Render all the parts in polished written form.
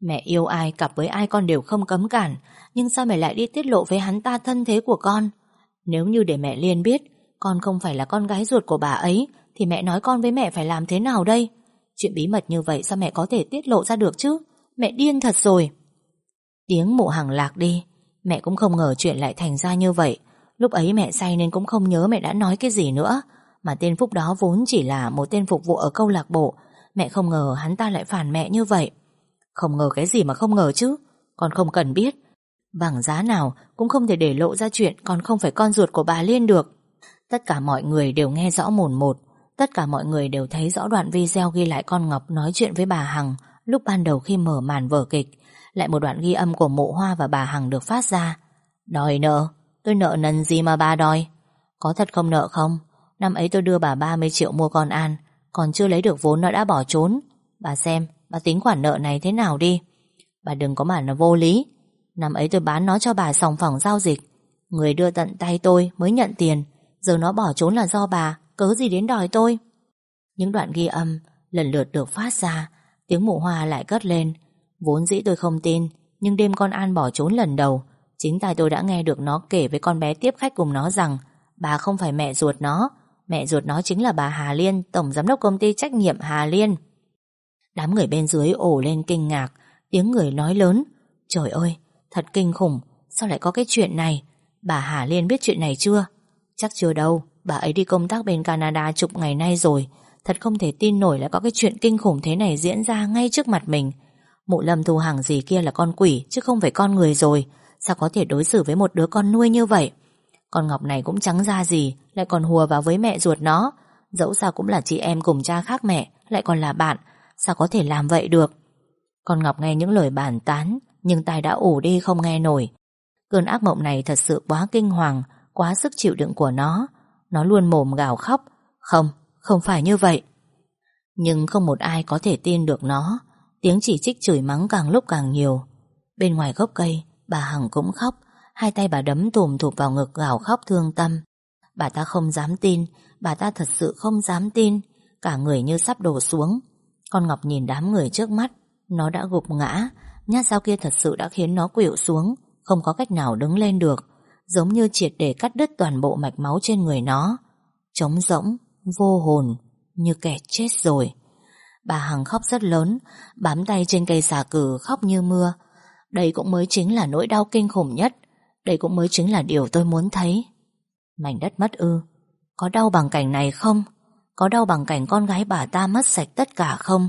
Mẹ yêu ai, cặp với ai con đều không cấm cản, nhưng sao mẹ lại đi tiết lộ với hắn ta thân thế của con? Nếu như để mẹ Liên biết con không phải là con gái ruột của bà ấy, thì mẹ nói con với mẹ phải làm thế nào đây? Chuyện bí mật như vậy sao mẹ có thể tiết lộ ra được chứ? Mẹ điên thật rồi. Tiếng Mụ Hằng lạc đi. Mẹ cũng không ngờ chuyện lại thành ra như vậy. Lúc ấy mẹ say nên cũng không nhớ mẹ đã nói cái gì nữa. Mà tên Phúc đó vốn chỉ là một tên phục vụ ở câu lạc bộ. Mẹ không ngờ hắn ta lại phản mẹ như vậy. Không ngờ cái gì mà không ngờ chứ? Con không cần biết. Bằng giá nào cũng không thể để lộ ra chuyện con không phải con ruột của bà Liên được. Tất cả mọi người đều nghe rõ mồn một. Tất cả mọi người đều thấy rõ đoạn video ghi lại con Ngọc nói chuyện với bà Hằng lúc ban đầu khi mở màn vở kịch. Lại một đoạn ghi âm của Mụ Hoa và bà Hằng được phát ra. Đòi nợ? Tôi nợ nần gì mà bà đòi? Có thật không nợ không? Năm ấy tôi đưa bà 30 triệu mua con An, còn chưa lấy được vốn nó đã bỏ trốn. Bà xem, bà tính khoản nợ này thế nào đi. Bà đừng có mà nó vô lý. Năm ấy tôi bán nó cho bà sòng phẳng giao dịch. Người đưa tận tay tôi mới nhận tiền. Giờ nó bỏ trốn là do bà, cớ gì đến đòi tôi. Những đoạn ghi âm lần lượt được phát ra. Tiếng Mụ Hoa lại cất lên. Vốn dĩ tôi không tin, nhưng đêm con An bỏ trốn lần đầu, chính tai tôi đã nghe được nó kể với con bé tiếp khách cùng nó rằng bà không phải mẹ ruột nó. Mẹ ruột nó chính là bà Hà Liên, tổng giám đốc công ty trách nhiệm Hà Liên. Đám người bên dưới ồ lên kinh ngạc. Tiếng người nói lớn. Trời ơi, thật kinh khủng. Sao lại có cái chuyện này? Bà Hà Liên biết chuyện này chưa? Chắc chưa đâu. Bà ấy đi công tác bên Canada chục ngày nay rồi. Thật không thể tin nổi là có cái chuyện kinh khủng thế này diễn ra ngay trước mặt mình. Mụ Lâm Thu Hằng gì kia là con quỷ chứ không phải con người rồi. Sao có thể đối xử với một đứa con nuôi như vậy? Con Ngọc này cũng chẳng ra gì, lại còn hùa vào với mẹ ruột nó. Dẫu sao cũng là chị em cùng cha khác mẹ, lại còn là bạn. Sao có thể làm vậy được? Con Ngọc nghe những lời bàn tán, nhưng tai đã ù đi không nghe nổi. Cơn ác mộng này thật sự quá kinh hoàng, quá sức chịu đựng của nó. Nó luôn mồm gào khóc. Không, không phải như vậy. Nhưng không một ai có thể tin được nó. Tiếng chỉ trích chửi mắng càng lúc càng nhiều. Bên ngoài gốc cây, bà Hằng cũng khóc. Hai tay bà đấm tùm thụp vào ngực gào khóc thương tâm. Bà ta không dám tin. Bà ta thật sự không dám tin. Cả người như sắp đổ xuống. Con Ngọc nhìn đám người trước mắt. Nó đã gục ngã. Nhát dao kia thật sự đã khiến nó khuỵu xuống, không có cách nào đứng lên được. Giống như triệt để cắt đứt toàn bộ mạch máu trên người nó. Trống rỗng, vô hồn, như kẻ chết rồi. Bà Hằng khóc rất lớn, bám tay trên cây xà cừ khóc như mưa. Đây cũng mới chính là nỗi đau kinh khủng nhất. Đây cũng mới chính là điều tôi muốn thấy. Mảnh đất mất ư? Có đau bằng cảnh này không? Có đau bằng cảnh con gái bà ta mất sạch tất cả không?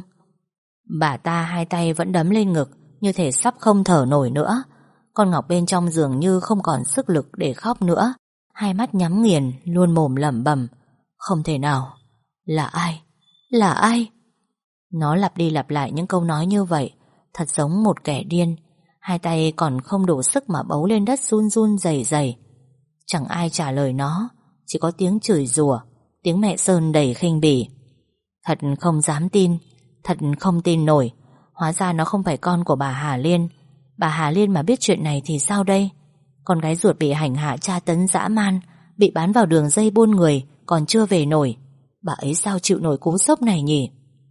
Bà ta hai tay vẫn đấm lên ngực, như thể sắp không thở nổi nữa. Con Ngọc bên trong dường như không còn sức lực để khóc nữa. Hai mắt nhắm nghiền, luôn mồm lẩm bẩm. Không thể nào. Là ai? Là ai? Nó lặp đi lặp lại những câu nói như vậy, thật giống một kẻ điên. Hai tay còn không đủ sức mà bấu lên đất run run rẩy rẩy. Chẳng ai trả lời nó, chỉ có tiếng chửi rủa, tiếng mẹ Sơn đầy khinh bỉ. Thật không dám tin, thật không tin nổi. Hóa ra nó không phải con của bà Hà Liên. Bà Hà Liên mà biết chuyện này thì sao đây? Con gái ruột bị hành hạ tra tấn dã man, bị bán vào đường dây buôn người, còn chưa về nổi. Bà ấy sao chịu nổi cú sốc này nhỉ?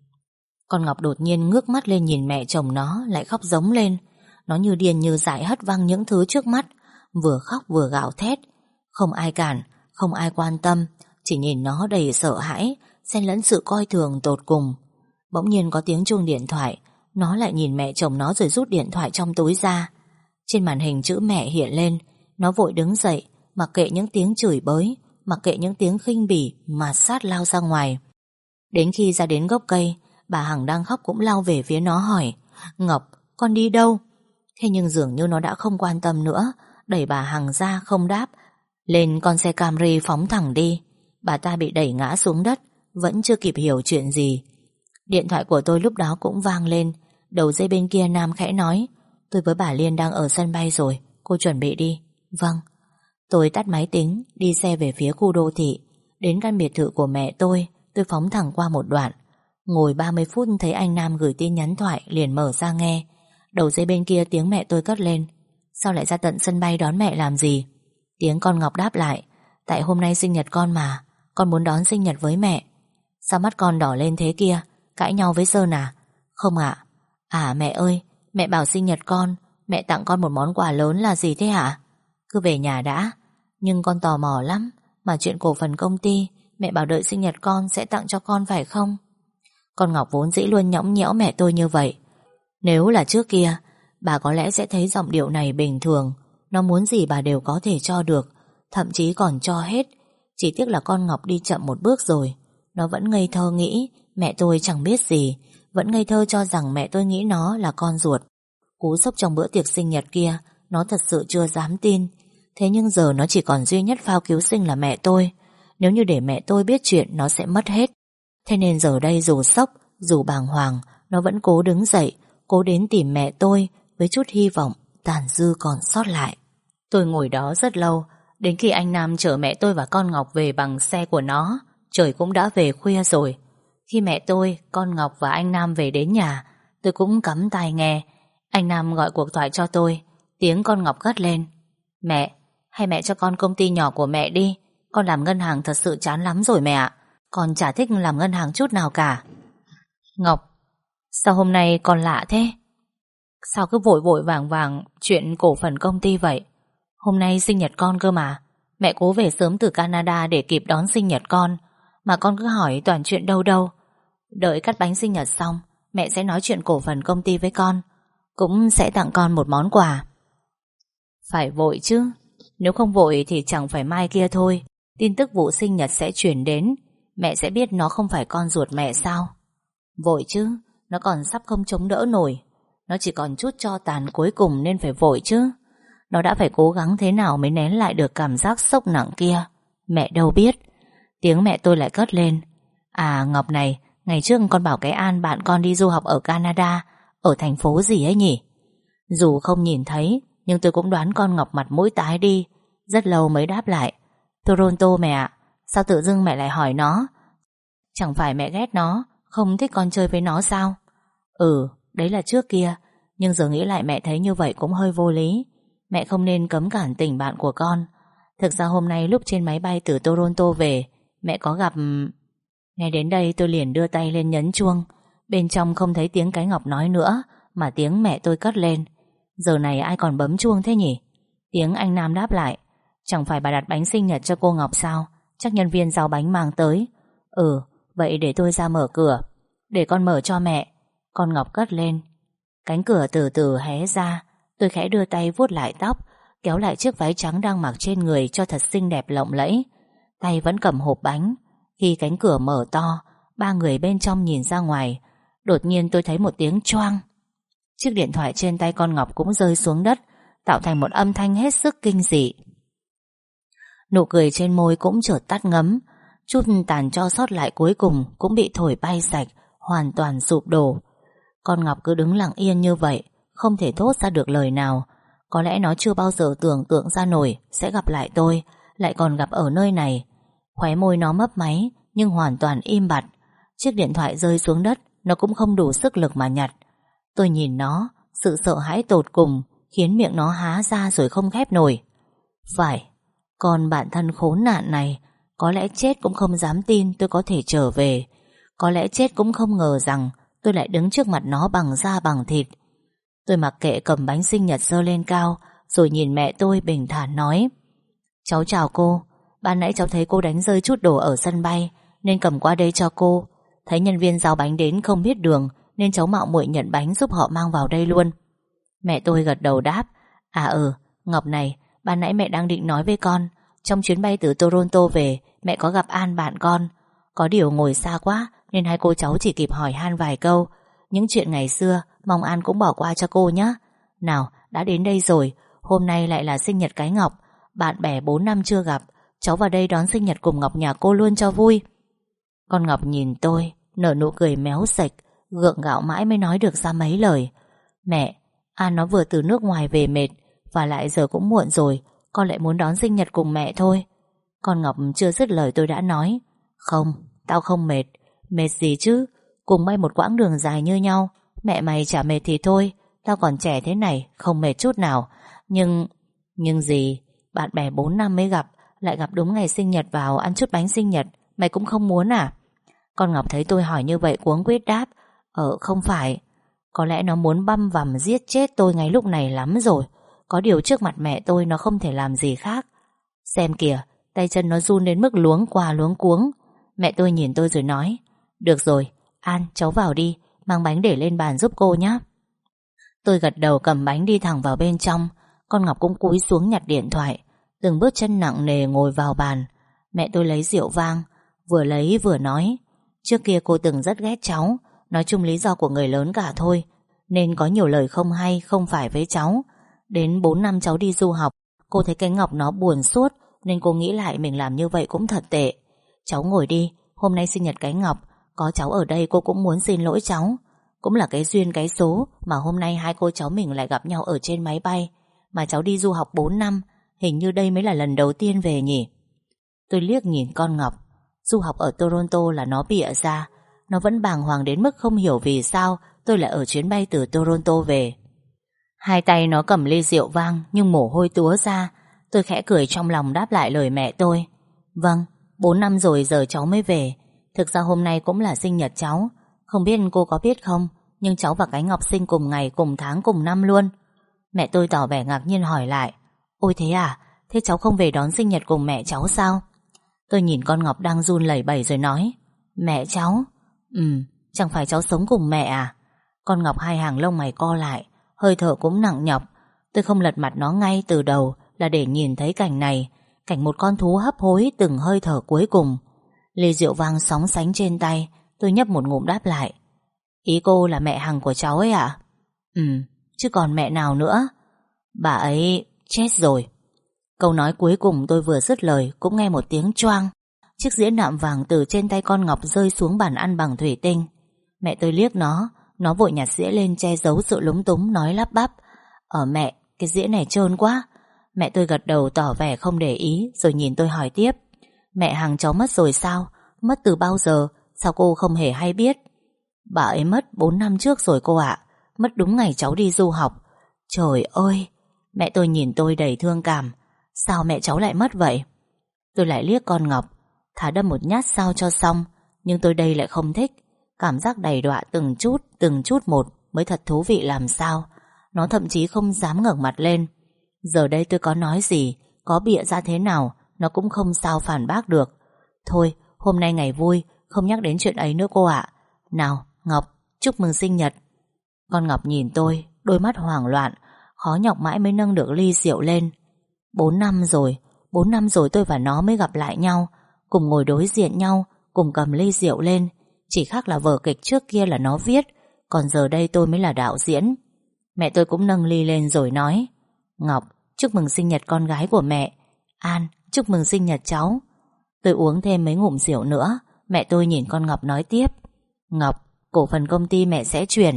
Con Ngọc đột nhiên ngước mắt lên nhìn mẹ chồng nó, lại khóc giống lên. Nó như điên như dại hất văng những thứ trước mắt, vừa khóc vừa gào thét. Không ai cản, không ai quan tâm, chỉ nhìn nó đầy sợ hãi, xen lẫn sự coi thường tột cùng. Bỗng nhiên có tiếng chuông điện thoại. Nó lại nhìn mẹ chồng nó rồi rút điện thoại trong túi ra. Trên màn hình chữ mẹ hiện lên. Nó vội đứng dậy, mặc kệ những tiếng chửi bới, mặc kệ những tiếng khinh bỉ, mà sát lao ra ngoài. Đến khi ra đến gốc cây, bà Hằng đang khóc cũng lao về phía nó hỏi: Ngọc, con đi đâu? Thế nhưng dường như nó đã không quan tâm nữa, đẩy bà Hằng ra không đáp, lên con xe Camry phóng thẳng đi. Bà ta bị đẩy ngã xuống đất, vẫn chưa kịp hiểu chuyện gì. Điện thoại của tôi lúc đó cũng vang lên. Đầu dây bên kia Nam khẽ nói: Tôi với bà Liên đang ở sân bay rồi, cô chuẩn bị đi. Vâng. Tôi tắt máy tính, đi xe về phía khu đô thị. Đến căn biệt thự của mẹ tôi phóng thẳng qua một đoạn. Ngồi 30 phút thấy anh Nam gửi tin nhắn thoại, liền mở ra nghe. Đầu dây bên kia tiếng mẹ tôi cất lên: Sao lại ra tận sân bay đón mẹ làm gì? Tiếng con Ngọc đáp lại: Tại hôm nay sinh nhật con mà, con muốn đón sinh nhật với mẹ. Sao mắt con đỏ lên thế kia? Cãi nhau với Sơn à? Không ạ. À mẹ ơi, Mẹ bảo sinh nhật con, mẹ tặng con một món quà lớn là gì thế hả? Cứ về nhà đã. Nhưng con tò mò lắm. Mà chuyện cổ phần công ty, mẹ bảo đợi sinh nhật con sẽ tặng cho con phải không? Con Ngọc vốn dĩ luôn nhõng nhẽo mẹ tôi như vậy. Nếu là trước kia, bà có lẽ sẽ thấy giọng điệu này bình thường. Nó muốn gì bà đều có thể cho được, thậm chí còn cho hết. Chỉ tiếc là con Ngọc đi chậm một bước rồi. Nó vẫn ngây thơ nghĩ mẹ tôi chẳng biết gì, vẫn ngây thơ cho rằng mẹ tôi nghĩ nó là con ruột. Cú sốc trong bữa tiệc sinh nhật kia, nó thật sự chưa dám tin. Thế nhưng giờ nó chỉ còn duy nhất phao cứu sinh là mẹ tôi. Nếu như để mẹ tôi biết chuyện, nó sẽ mất hết. Thế nên giờ đây dù sốc, dù bàng hoàng, nó vẫn cố đứng dậy, cố đến tìm mẹ tôi với chút hy vọng tàn dư còn sót lại. Tôi ngồi đó rất lâu, đến khi anh Nam chở mẹ tôi và con Ngọc về bằng xe của nó. Trời cũng đã về khuya rồi. Khi mẹ tôi, con Ngọc và anh Nam về đến nhà, tôi cũng cắm tai nghe. Anh Nam gọi cuộc thoại cho tôi. Tiếng con Ngọc cất lên: Mẹ, hay mẹ cho con công ty nhỏ của mẹ đi. Con làm ngân hàng thật sự chán lắm rồi mẹ ạ. Con chả thích làm ngân hàng chút nào cả. Ngọc, sao hôm nay con lạ thế? Sao cứ vội vội vàng vàng chuyện cổ phần công ty vậy? Hôm nay sinh nhật con cơ mà. Mẹ cố về sớm từ Canada để kịp đón sinh nhật con, mà con cứ hỏi toàn chuyện đâu đâu. Đợi cắt bánh sinh nhật xong, mẹ sẽ nói chuyện cổ phần công ty với con, cũng sẽ tặng con một món quà. Phải vội chứ. Nếu không vội thì chẳng phải mai kia thôi, tin tức vụ sinh nhật sẽ chuyển đến. Mẹ sẽ biết nó không phải con ruột mẹ sao? Vội chứ. Nó còn sắp không chống đỡ nổi. Nó chỉ còn chút tro tàn cuối cùng nên phải vội chứ. Nó đã phải cố gắng thế nào mới nén lại được cảm giác sốc nặng kia. Mẹ đâu biết. Tiếng mẹ tôi lại cất lên: À Ngọc này, ngày trước con bảo cái An bạn con đi du học ở Canada, ở thành phố gì ấy nhỉ? Dù không nhìn thấy, nhưng tôi cũng đoán con Ngọc mặt mũi tái đi. Rất lâu mới đáp lại: Toronto mẹ ạ. Sao tự dưng mẹ lại hỏi nó? Chẳng phải mẹ ghét nó, không thích con chơi với nó sao? Ừ, đấy là trước kia. Nhưng giờ nghĩ lại mẹ thấy như vậy cũng hơi vô lý. Mẹ không nên cấm cản tình bạn của con. Thực ra hôm nay lúc trên máy bay từ Toronto về, mẹ có gặp... Nghe đến đây tôi liền đưa tay lên nhấn chuông. Bên trong không thấy tiếng cái Ngọc nói nữa, mà tiếng mẹ tôi cất lên: Giờ này ai còn bấm chuông thế nhỉ? Tiếng anh Nam đáp lại: Chẳng phải bà đặt bánh sinh nhật cho cô Ngọc sao? Chắc nhân viên giao bánh mang tới. Ừ, vậy để tôi ra mở cửa. Để con mở cho mẹ. Con Ngọc cất lên. Cánh cửa từ từ hé ra. Tôi khẽ đưa tay vuốt lại tóc, kéo lại chiếc váy trắng đang mặc trên người cho thật xinh đẹp lộng lẫy. Tay vẫn cầm hộp bánh. Khi cánh cửa mở to, ba người bên trong nhìn ra ngoài. Đột nhiên tôi thấy một tiếng choang. Chiếc điện thoại trên tay con Ngọc cũng rơi xuống đất, tạo thành một âm thanh hết sức kinh dị. Nụ cười trên môi cũng chợt tắt ngấm. Chút tàn tro sót lại cuối cùng cũng bị thổi bay sạch, hoàn toàn sụp đổ. Con Ngọc cứ đứng lặng yên như vậy, không thể thốt ra được lời nào. Có lẽ nó chưa bao giờ tưởng tượng ra nổi sẽ gặp lại tôi, lại còn gặp ở nơi này. Khóe môi nó mấp máy, nhưng hoàn toàn im bặt. Chiếc điện thoại rơi xuống đất, nó cũng không đủ sức lực mà nhặt. Tôi nhìn nó, sự sợ hãi tột cùng khiến miệng nó há ra rồi không khép nổi. Phải, con bạn thân khốn nạn này, có lẽ chết cũng không dám tin tôi có thể trở về. Có lẽ chết cũng không ngờ rằng tôi lại đứng trước mặt nó bằng da bằng thịt. Tôi mặc kệ cầm bánh sinh nhật giơ lên cao, rồi nhìn mẹ tôi bình thản nói: Cháu chào cô. Ban nãy cháu thấy cô đánh rơi chút đồ ở sân bay, nên cầm qua đây cho cô. Thấy nhân viên giao bánh đến không biết đường, nên cháu mạo muội nhận bánh giúp họ mang vào đây luôn. Mẹ tôi gật đầu đáp: À Ngọc này, ban nãy mẹ đang định nói với con, trong chuyến bay từ Toronto về, mẹ có gặp An bạn con. Có điều ngồi xa quá nên hai cô cháu chỉ kịp hỏi han vài câu. Những chuyện ngày xưa mong An cũng bỏ qua cho cô nhé. Nào, đã đến đây rồi, hôm nay lại là sinh nhật cái Ngọc. Bạn bè 4 năm chưa gặp, cháu vào đây đón sinh nhật cùng Ngọc nhà cô luôn cho vui. Con Ngọc nhìn tôi, nở nụ cười méo sạch, gượng gạo mãi mới nói được ra mấy lời. Mẹ, An nó vừa từ nước ngoài về mệt, và lại giờ cũng muộn rồi, con lại muốn đón sinh nhật cùng mẹ thôi. Con Ngọc chưa dứt lời tôi đã nói: Không, tao không mệt. Mệt gì chứ, cùng bay một quãng đường dài như nhau. Mẹ mày chả mệt thì thôi, tao còn trẻ thế này, không mệt chút nào. Nhưng gì, bạn bè 4 năm mới gặp, lại gặp đúng ngày sinh nhật vào ăn chút bánh sinh nhật, mày cũng không muốn à? Con Ngọc thấy tôi hỏi như vậy cuống quýt đáp: Không phải. Có lẽ nó muốn băm vằm giết chết tôi ngay lúc này lắm rồi. Có điều trước mặt mẹ tôi nó không thể làm gì khác. Xem kìa, tay chân nó run đến mức luống qua luống cuống. Mẹ tôi nhìn tôi rồi nói: được rồi, An, cháu vào đi, mang bánh để lên bàn giúp cô nhé. Tôi gật đầu cầm bánh đi thẳng vào bên trong. Con Ngọc cũng cúi xuống nhặt điện thoại, từng bước chân nặng nề ngồi vào bàn. Mẹ tôi lấy rượu vang, vừa lấy vừa nói: trước kia cô từng rất ghét cháu, nói chung lý do của người lớn cả thôi, nên có nhiều lời không hay không phải với cháu. Đến 4 năm cháu đi du học, cô thấy cái Ngọc nó buồn suốt, nên cô nghĩ lại mình làm như vậy cũng thật tệ. Cháu ngồi đi, hôm nay sinh nhật cái Ngọc, có cháu ở đây cô cũng muốn xin lỗi cháu. Cũng là cái duyên cái số mà hôm nay hai cô cháu mình lại gặp nhau ở trên máy bay. Mà cháu đi du học 4 năm, hình như đây mới là lần đầu tiên về nhỉ. Tôi liếc nhìn con Ngọc. Du học ở Toronto là nó bịa ra. Nó vẫn bàng hoàng đến mức không hiểu vì sao tôi lại ở chuyến bay từ Toronto về. Hai tay nó cầm ly rượu vang nhưng mồ hôi túa ra. Tôi khẽ cười trong lòng đáp lại lời mẹ tôi: vâng, 4 năm rồi giờ cháu mới về. Thực ra hôm nay cũng là sinh nhật cháu. Không biết cô có biết không, nhưng cháu và cái Ngọc sinh cùng ngày, cùng tháng, cùng năm luôn. Mẹ tôi tỏ vẻ ngạc nhiên hỏi lại: ôi thế à, thế cháu không về đón sinh nhật cùng mẹ cháu sao? Tôi nhìn con Ngọc đang run lẩy bẩy rồi nói: mẹ cháu? Chẳng phải cháu sống cùng mẹ à? Con Ngọc hai hàng lông mày co lại, hơi thở cũng nặng nhọc. Tôi không lật mặt nó ngay từ đầu là để nhìn thấy cảnh này, cảnh một con thú hấp hối từng hơi thở cuối cùng. Ly rượu vang sóng sánh trên tay, tôi nhấp một ngụm đáp lại: ý cô là mẹ Hằng của cháu ấy ạ? Chứ còn mẹ nào nữa? Bà ấy chết rồi. Câu nói cuối cùng tôi vừa dứt lời cũng nghe một tiếng choang. Chiếc dĩa nạm vàng từ trên tay con Ngọc rơi xuống bàn ăn bằng thủy tinh. Mẹ tôi liếc nó vội nhặt dĩa lên che giấu sự lúng túng, nói lắp bắp: mẹ, cái dĩa này trơn quá. Mẹ tôi gật đầu tỏ vẻ không để ý, rồi nhìn tôi hỏi tiếp: mẹ Hằng cháu mất rồi sao? Mất từ bao giờ? Sao cô không hề hay biết? Bà ấy mất 4 năm trước rồi cô ạ. Mất đúng ngày cháu đi du học. Trời ơi! Mẹ tôi nhìn tôi đầy thương cảm. Sao mẹ cháu lại mất vậy? Tôi lại liếc con Ngọc, thà đâm một nhát sao cho xong. Nhưng tôi đây lại không thích. Cảm giác đầy đọa từng chút một mới thật thú vị làm sao. Nó thậm chí không dám ngẩng mặt lên. Giờ đây tôi có nói gì, có bịa ra thế nào, nó cũng không sao phản bác được. Thôi, hôm nay ngày vui, không nhắc đến chuyện ấy nữa cô ạ. Nào, Ngọc, chúc mừng sinh nhật. Con Ngọc nhìn tôi, đôi mắt hoảng loạn, khó nhọc mãi mới nâng được ly rượu lên. 4 năm rồi, 4 năm rồi tôi và nó mới gặp lại nhau, cùng ngồi đối diện nhau, cùng cầm ly rượu lên. Chỉ khác là vở kịch trước kia là nó viết, còn giờ đây tôi mới là đạo diễn. Mẹ tôi cũng nâng ly lên rồi nói: Ngọc, chúc mừng sinh nhật con gái của mẹ. An, chúc mừng sinh nhật cháu. Tôi uống thêm mấy ngụm rượu nữa. Mẹ tôi nhìn con Ngọc nói tiếp: Ngọc, cổ phần công ty mẹ sẽ chuyển.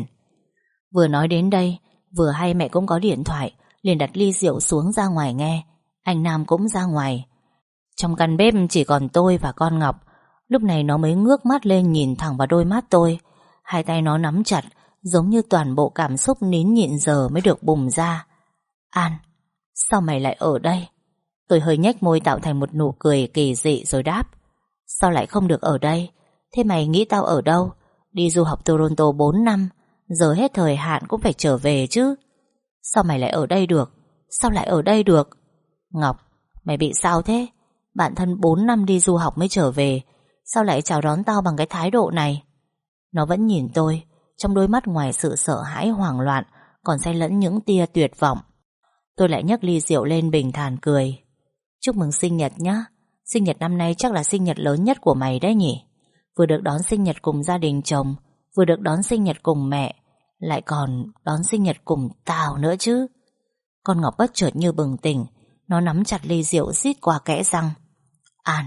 Vừa nói đến đây, vừa hay mẹ cũng có điện thoại, liền đặt ly rượu xuống ra ngoài nghe. Anh Nam cũng ra ngoài. Trong căn bếp chỉ còn tôi và con Ngọc. Lúc này nó mới ngước mắt lên nhìn thẳng vào đôi mắt tôi. Hai tay nó nắm chặt, giống như toàn bộ cảm xúc nín nhịn giờ mới được bùng ra. An, sao mày lại ở đây? Tôi hơi nhếch môi tạo thành một nụ cười kỳ dị rồi đáp: Sao lại không được ở đây? Thế mày nghĩ tao ở đâu? Đi du học Toronto 4 năm, giờ hết thời hạn cũng phải trở về chứ. Sao mày lại ở đây được? Sao lại ở đây được? Ngọc, mày bị sao thế? Bạn thân 4 năm đi du học mới trở về, sao lại chào đón tao bằng cái thái độ này? Nó vẫn nhìn tôi, trong đôi mắt ngoài sự sợ hãi hoảng loạn còn xen lẫn những tia tuyệt vọng. Tôi lại nhấc ly rượu lên bình thản cười: Chúc mừng sinh nhật nhá. Sinh nhật năm nay chắc là sinh nhật lớn nhất của mày đấy nhỉ. Vừa được đón sinh nhật cùng gia đình chồng, vừa được đón sinh nhật cùng mẹ, lại còn đón sinh nhật cùng tao nữa chứ. Con Ngọc bất chợt như bừng tỉnh. Nó nắm chặt ly rượu rít qua kẽ răng: An,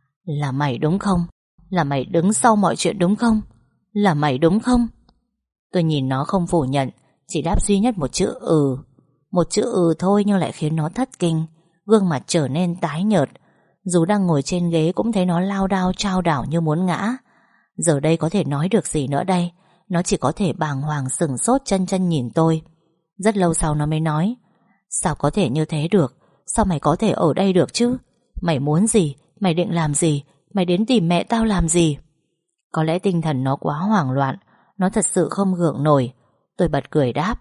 là mày đúng không? Là mày đứng sau mọi chuyện đúng không? Là mày đúng không? Tôi nhìn nó không phủ nhận, chỉ đáp duy nhất một chữ ừ. Một chữ ừ thôi nhưng lại khiến nó thất kinh, gương mặt trở nên tái nhợt. Dù đang ngồi trên ghế cũng thấy nó lao đao chao đảo như muốn ngã. Giờ đây có thể nói được gì nữa đây? Nó chỉ có thể bàng hoàng sửng sốt chân chân nhìn tôi. Rất lâu sau nó mới nói: Sao có thể như thế được? Sao mày có thể ở đây được chứ? Mày muốn gì? Mày định làm gì? Mày đến tìm mẹ tao làm gì? Có lẽ tinh thần nó quá hoảng loạn, nó thật sự không gượng nổi. Tôi bật cười đáp: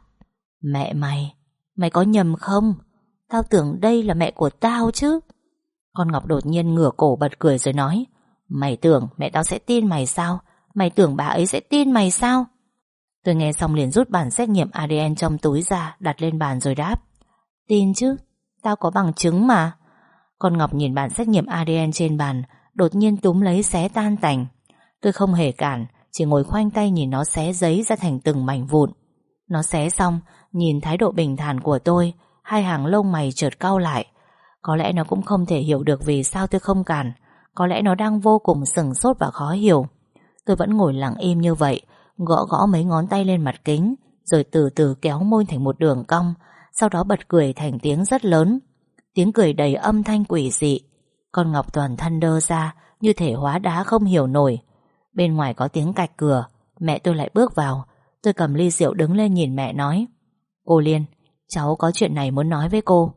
Mẹ mày, mày có nhầm không? Tao tưởng đây là mẹ của tao chứ. Con Ngọc đột nhiên ngửa cổ bật cười rồi nói: Mày tưởng mẹ tao sẽ tin mày sao? Mày tưởng bà ấy sẽ tin mày sao? Tôi nghe xong liền rút bản xét nghiệm ADN trong túi ra, đặt lên bàn rồi đáp: Tin chứ, tao có bằng chứng mà. Con Ngọc nhìn bản xét nghiệm ADN trên bàn, đột nhiên túm lấy xé tan tành. Tôi không hề cản, chỉ ngồi khoanh tay nhìn nó xé giấy ra thành từng mảnh vụn. Nó xé xong, nhìn thái độ bình thản của tôi, hai hàng lông mày chợt cau lại. Có lẽ nó cũng không thể hiểu được vì sao tôi không cản. Có lẽ nó đang vô cùng sửng sốt và khó hiểu. Tôi vẫn ngồi lặng im như vậy, gõ gõ mấy ngón tay lên mặt kính, rồi từ từ kéo môi thành một đường cong, sau đó bật cười thành tiếng rất lớn. Tiếng cười đầy âm thanh quỷ dị. Con Ngọc toàn thân đơ ra, như thể hóa đá không hiểu nổi. Bên ngoài có tiếng cạch cửa, mẹ tôi lại bước vào. Tôi cầm ly rượu đứng lên nhìn mẹ nói: Cô Liên, cháu có chuyện này muốn nói với cô.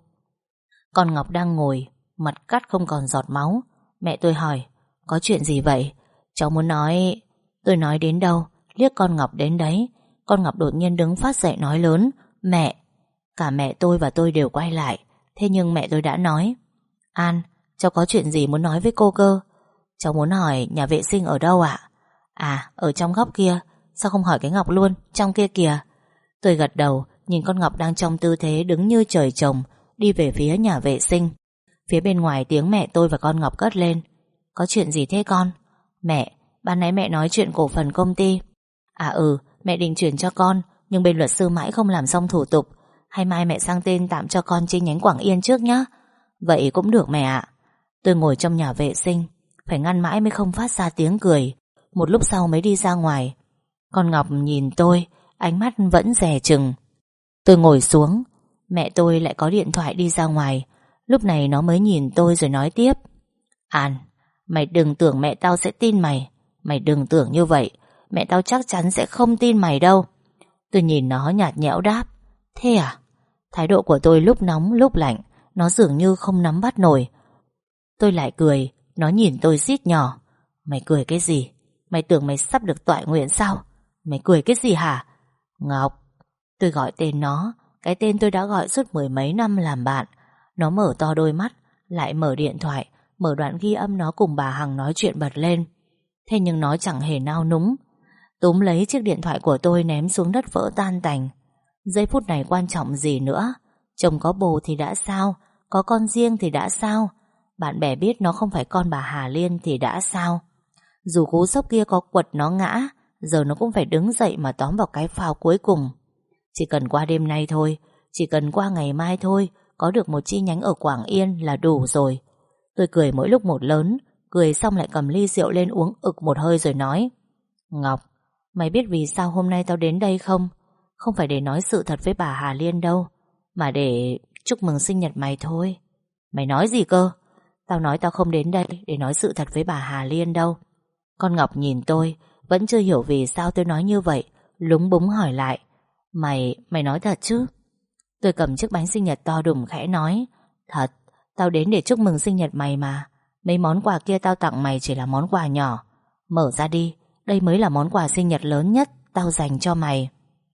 Con Ngọc đang ngồi, mặt cắt không còn giọt máu. Mẹ tôi hỏi: Có chuyện gì vậy? Cháu muốn nói... Tôi nói đến đâu, liếc con Ngọc đến đấy. Con Ngọc đột nhiên đứng phát dậy nói lớn: Mẹ! Cả mẹ tôi và tôi đều quay lại. Thế nhưng mẹ tôi đã nói: An, cháu có chuyện gì muốn nói với cô cơ. Cháu muốn hỏi nhà vệ sinh ở đâu ạ? À, ở trong góc kia. Sao không hỏi cái Ngọc luôn, trong kia kìa. Tôi gật đầu, nhìn con Ngọc đang trong tư thế đứng như trời trồng, đi về phía nhà vệ sinh. Phía bên ngoài tiếng mẹ tôi và con Ngọc cất lên: Có chuyện gì thế con? Mẹ, ban nãy mẹ nói chuyện cổ phần công ty. À mẹ định chuyển cho con, nhưng bên luật sư mãi không làm xong thủ tục. Hay mai mẹ sang tên tạm cho con chi nhánh Quảng Yên trước nhá. Vậy cũng được mẹ ạ. Tôi ngồi trong nhà vệ sinh, phải ngăn mãi mới không phát ra tiếng cười. Một lúc sau mới đi ra ngoài. Con Ngọc nhìn tôi, ánh mắt vẫn dè chừng. Tôi ngồi xuống, mẹ tôi lại có điện thoại đi ra ngoài. Lúc này nó mới nhìn tôi rồi nói tiếp: An, mày đừng tưởng mẹ tao sẽ tin mày. Mày đừng tưởng như vậy. Mẹ tao chắc chắn sẽ không tin mày đâu. Tôi nhìn nó nhạt nhẽo đáp: Thế à? Thái độ của tôi lúc nóng lúc lạnh, nó dường như không nắm bắt nổi. Tôi lại cười. Nó nhìn tôi rít nhỏ: Mày cười cái gì? Mày tưởng mày sắp được toại nguyện sao? Mày cười cái gì hả? Ngọc. Tôi gọi tên nó, cái tên tôi đã gọi suốt 10 mấy năm làm bạn. Nó mở to đôi mắt, lại mở điện thoại, mở đoạn ghi âm nó cùng bà Hằng nói chuyện bật lên. Thế nhưng nó chẳng hề nao núng, túm lấy chiếc điện thoại của tôi ném xuống đất vỡ tan tành. Giây phút này quan trọng gì nữa? Chồng có bồ thì đã sao? Có con riêng thì đã sao? Bạn bè biết nó không phải con bà Hà Liên thì đã sao? Dù cú sốc kia có quật nó ngã, giờ nó cũng phải đứng dậy mà tóm vào cái phao cuối cùng. Chỉ cần qua đêm nay thôi, chỉ cần qua ngày mai thôi, có được một chi nhánh ở Quảng Yên là đủ rồi. Tôi cười mỗi lúc một lớn, cười xong lại cầm ly rượu lên uống ực một hơi rồi nói: Ngọc, mày biết vì sao hôm nay tao đến đây không? Không phải để nói sự thật với bà Hà Liên đâu, mà để chúc mừng sinh nhật mày thôi. Mày nói gì cơ? Tao nói tao không đến đây để nói sự thật với bà Hà Liên đâu. Con Ngọc nhìn tôi, vẫn chưa hiểu vì sao tôi nói như vậy, lúng búng hỏi lại: Mày nói thật chứ? Tôi cầm chiếc bánh sinh nhật to đùng khẽ nói: Thật, tao đến để chúc mừng sinh nhật mày mà. Mấy món quà kia tao tặng mày chỉ là món quà nhỏ. Mở ra đi, đây mới là món quà sinh nhật lớn nhất tao dành cho mày.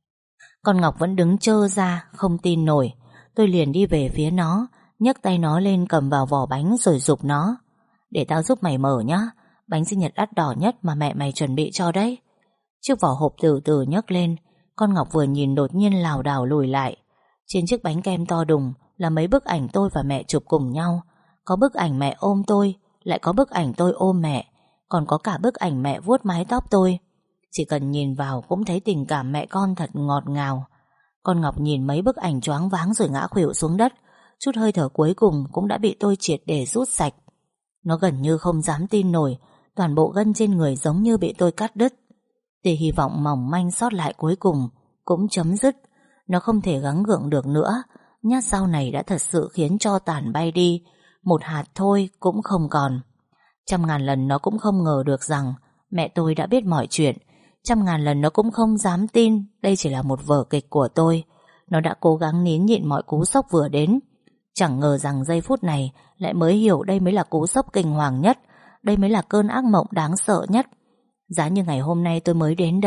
Con Ngọc vẫn đứng trơ ra, không tin nổi. Tôi liền đi về phía nó, nhấc tay nó lên cầm vào vỏ bánh rồi giục nó: Để tao giúp mày mở nhá. Bánh sinh nhật đắt đỏ nhất mà mẹ mày chuẩn bị cho đấy. Chiếc vỏ hộp từ từ nhấc lên. Con Ngọc vừa nhìn đột nhiên lảo đảo lùi lại. Trên chiếc bánh kem to đùng là mấy bức ảnh tôi và mẹ chụp cùng nhau. Có bức ảnh mẹ ôm tôi, lại có bức ảnh tôi ôm mẹ, còn có cả bức ảnh mẹ vuốt mái tóc tôi. Chỉ cần nhìn vào cũng thấy tình cảm mẹ con thật ngọt ngào. Con Ngọc nhìn mấy bức ảnh choáng váng rồi ngã khuỵu xuống đất. Chút hơi thở cuối cùng cũng đã bị tôi triệt để rút sạch. Nó gần như không dám tin nổi, toàn bộ gân trên người giống như bị tôi cắt đứt. Tia hy vọng mỏng manh sót lại cuối cùng cũng chấm dứt. Nó không thể gắng gượng được nữa. Nhát dao này đã thật sự khiến tro tàn bay đi, một hạt thôi cũng không còn. Trăm ngàn lần nó cũng không ngờ được rằng mẹ tôi đã biết mọi chuyện. Trăm ngàn lần nó cũng không dám tin đây chỉ là một vở kịch của tôi. Nó đã cố gắng nín nhịn mọi cú sốc vừa đến. Chẳng ngờ rằng giây phút này lại mới hiểu đây mới là cú sốc kinh hoàng nhất. Đây mới là cơn ác mộng đáng sợ nhất. Giá như ngày hôm nay tôi mới đến đây,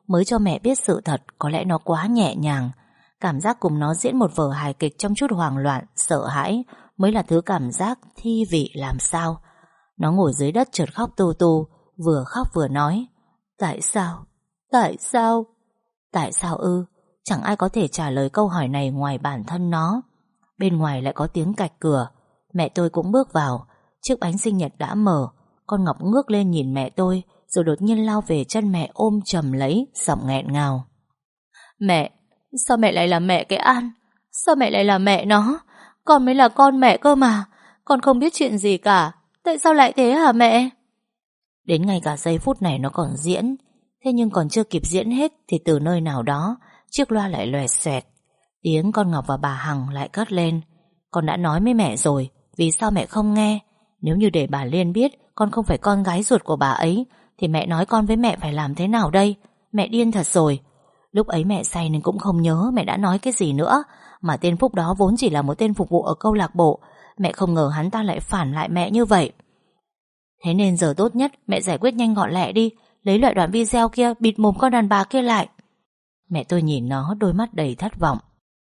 mới cho mẹ biết sự thật có lẽ nó quá nhẹ nhàng. Cảm giác cùng nó diễn một vở hài kịch trong chút hoảng loạn, sợ hãi mới là thứ cảm giác thi vị làm sao. Nó ngồi dưới đất chợt khóc tu tu, vừa khóc vừa nói: Tại sao? Tại sao? Tại sao ư? Chẳng ai có thể trả lời câu hỏi này ngoài bản thân nó. Bên ngoài lại có tiếng cạch cửa. Mẹ tôi cũng bước vào. Chiếc bánh sinh nhật đã mở. Con Ngọc ngước lên nhìn mẹ tôi, rồi đột nhiên lao về chân mẹ ôm chầm lấy, giọng nghẹn ngào: Mẹ, sao mẹ lại là mẹ cái An? Sao mẹ lại là mẹ nó? Con mới là con mẹ cơ mà. Con không biết chuyện gì cả. Tại sao lại thế hả mẹ? Đến ngay cả giây phút này nó còn diễn. Thế nhưng còn chưa kịp diễn hết thì từ nơi nào đó chiếc loa lại loẹt xoẹt. Tiếng con Ngọc và bà Hằng lại cất lên: Con đã nói với mẹ rồi, vì sao mẹ không nghe? Nếu như để bà Liên biết con không phải con gái ruột của bà ấy thì mẹ nói con với mẹ phải làm thế nào đây? Mẹ điên thật rồi. Lúc ấy mẹ say nên cũng không nhớ mẹ đã nói cái gì nữa. Mà tên Phúc đó vốn chỉ là một tên phục vụ ở câu lạc bộ. Mẹ không ngờ hắn ta lại phản lại mẹ như vậy. Thế nên giờ tốt nhất mẹ giải quyết nhanh gọn lẹ đi. Lấy loại đoạn video kia bịt mồm con đàn bà kia lại. Mẹ tôi nhìn nó, đôi mắt đầy thất vọng.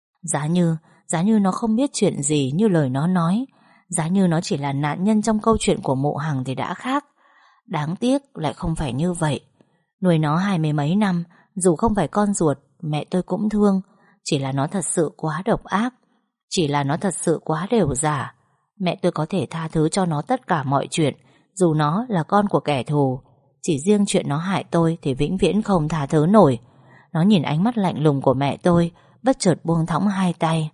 Giá như nó không biết chuyện gì như lời nó nói. Giá như nó chỉ là nạn nhân trong câu chuyện của mụ Hằng thì đã khác. Đáng tiếc lại không phải như vậy. Nuôi nó 20 mấy năm, dù không phải con ruột, mẹ tôi cũng thương. Chỉ là nó thật sự quá độc ác. Chỉ là nó thật sự quá đều giả. Mẹ tôi có thể tha thứ cho nó tất cả mọi chuyện, dù nó là con của kẻ thù. Chỉ riêng chuyện nó hại tôi thì vĩnh viễn không tha thứ nổi. Nó nhìn ánh mắt lạnh lùng của mẹ tôi, bất chợt buông thõng hai tay.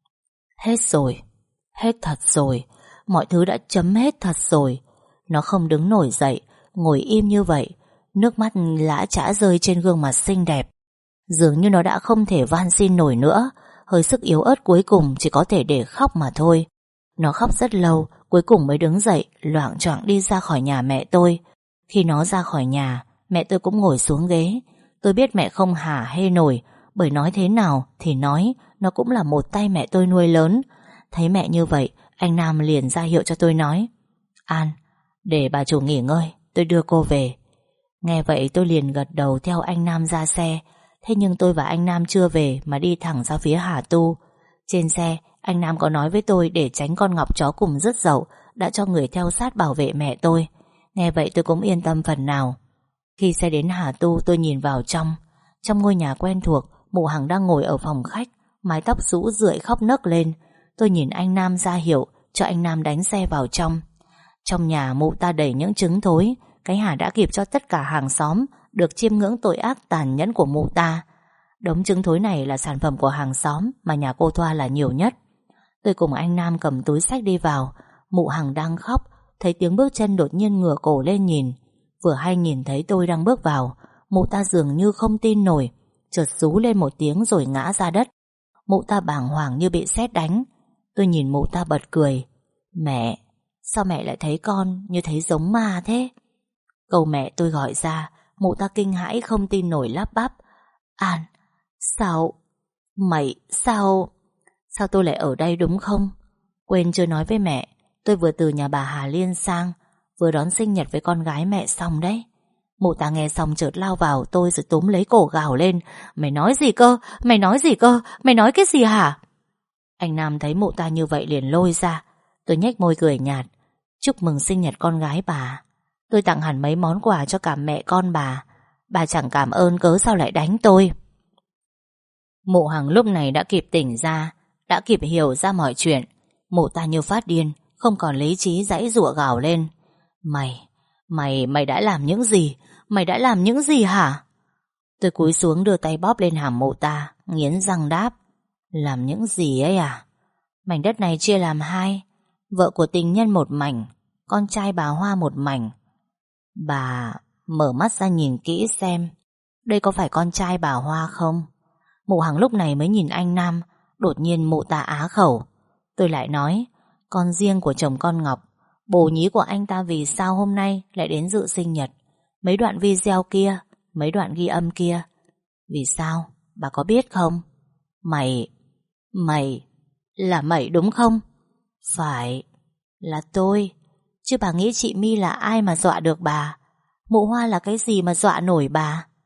Hết rồi. Hết thật rồi. Mọi thứ đã chấm hết thật rồi. Nó không đứng nổi dậy, ngồi im như vậy. Nước mắt lã chã rơi trên gương mặt xinh đẹp. Dường như nó đã không thể van xin nổi nữa. Hơi sức yếu ớt cuối cùng chỉ có thể để khóc mà thôi. Nó khóc rất lâu, cuối cùng mới đứng dậy, loạng choạng đi ra khỏi nhà mẹ tôi. Khi nó ra khỏi nhà, mẹ tôi cũng ngồi xuống ghế. Tôi biết mẹ không hả hê nổi, bởi nói thế nào thì nói, nó cũng là một tay mẹ tôi nuôi lớn. Thấy mẹ như vậy, anh Nam liền ra hiệu cho tôi nói: An, để bà chủ nghỉ ngơi, tôi đưa cô về. Nghe vậy tôi liền gật đầu theo anh Nam ra xe. Thế nhưng tôi và anh Nam chưa về mà đi thẳng ra phía Hà Tu. Trên xe, anh Nam có nói với tôi để tránh con Ngọc chó cùng rứt dậu, đã cho người theo sát bảo vệ mẹ tôi. Nghe vậy tôi cũng yên tâm phần nào. Khi xe đến Hà Tu, tôi nhìn vào trong. Trong ngôi nhà quen thuộc, mụ Hằng đang ngồi ở phòng khách, mái tóc rũ rượi khóc nấc lên. Tôi nhìn anh Nam ra hiệu cho anh Nam đánh xe vào trong. Trong nhà mụ ta đầy những trứng thối. Cái Hà đã kịp cho tất cả hàng xóm được chiêm ngưỡng tội ác tàn nhẫn của mụ ta. Đống trứng thối này là sản phẩm của hàng xóm mà nhà cô Thoa là nhiều nhất. Tôi cùng anh Nam cầm túi xách đi vào. Mụ Hằng đang khóc, thấy tiếng bước chân đột nhiên ngửa cổ lên nhìn. Vừa hay nhìn thấy tôi đang bước vào, mụ ta dường như không tin nổi, chợt rú lên một tiếng rồi ngã ra đất. Mụ ta bàng hoàng như bị sét đánh. Tôi nhìn mụ ta bật cười. Mẹ, sao mẹ lại thấy con như thấy giống ma thế? Câu mẹ tôi gọi ra, mụ ta kinh hãi không tin nổi lắp bắp: An, sao? Mày, sao tôi lại ở đây đúng không? Quên chưa nói với mẹ, tôi vừa từ nhà bà Hà Liên sang, vừa đón sinh nhật với con gái mẹ xong đấy. Mụ ta nghe xong chợt lao vào tôi rồi túm lấy cổ gào lên: Mày nói gì cơ? Mày nói gì cơ? Mày nói cái gì hả? Anh Nam thấy mụ ta như vậy liền lôi ra. Tôi nhếch môi cười nhạt: Chúc mừng sinh nhật con gái bà. Tôi tặng hẳn mấy món quà cho cả mẹ con bà. Bà chẳng cảm ơn cớ sao lại đánh tôi? Mụ Hằng lúc này đã kịp tỉnh ra, đã kịp hiểu ra mọi chuyện. Mụ ta như phát điên, không còn lý trí, giãy giụa gào lên: Mày đã làm những gì? Mày đã làm những gì hả? Tôi cúi xuống đưa tay bóp lên hàm mụ ta, nghiến răng đáp: Làm những gì ấy à? Mảnh đất này chia làm hai, vợ của tình nhân một mảnh, con trai bà Hoa một mảnh. Bà mở mắt ra nhìn kỹ xem, đây có phải con trai bà Hoa không? Mụ Hằng lúc này mới nhìn anh Nam. Đột nhiên mụ ta á khẩu. Tôi lại nói: Con riêng của chồng con Ngọc. Bồ nhí của anh ta vì sao hôm nay lại đến dự sinh nhật? Mấy đoạn video kia, mấy đoạn ghi âm kia, vì sao? Bà có biết không? Mày là mày đúng không? Phải, là tôi. Chứ bà nghĩ chị My là ai mà dọa được bà? Mụ Hoa là cái gì mà dọa nổi bà?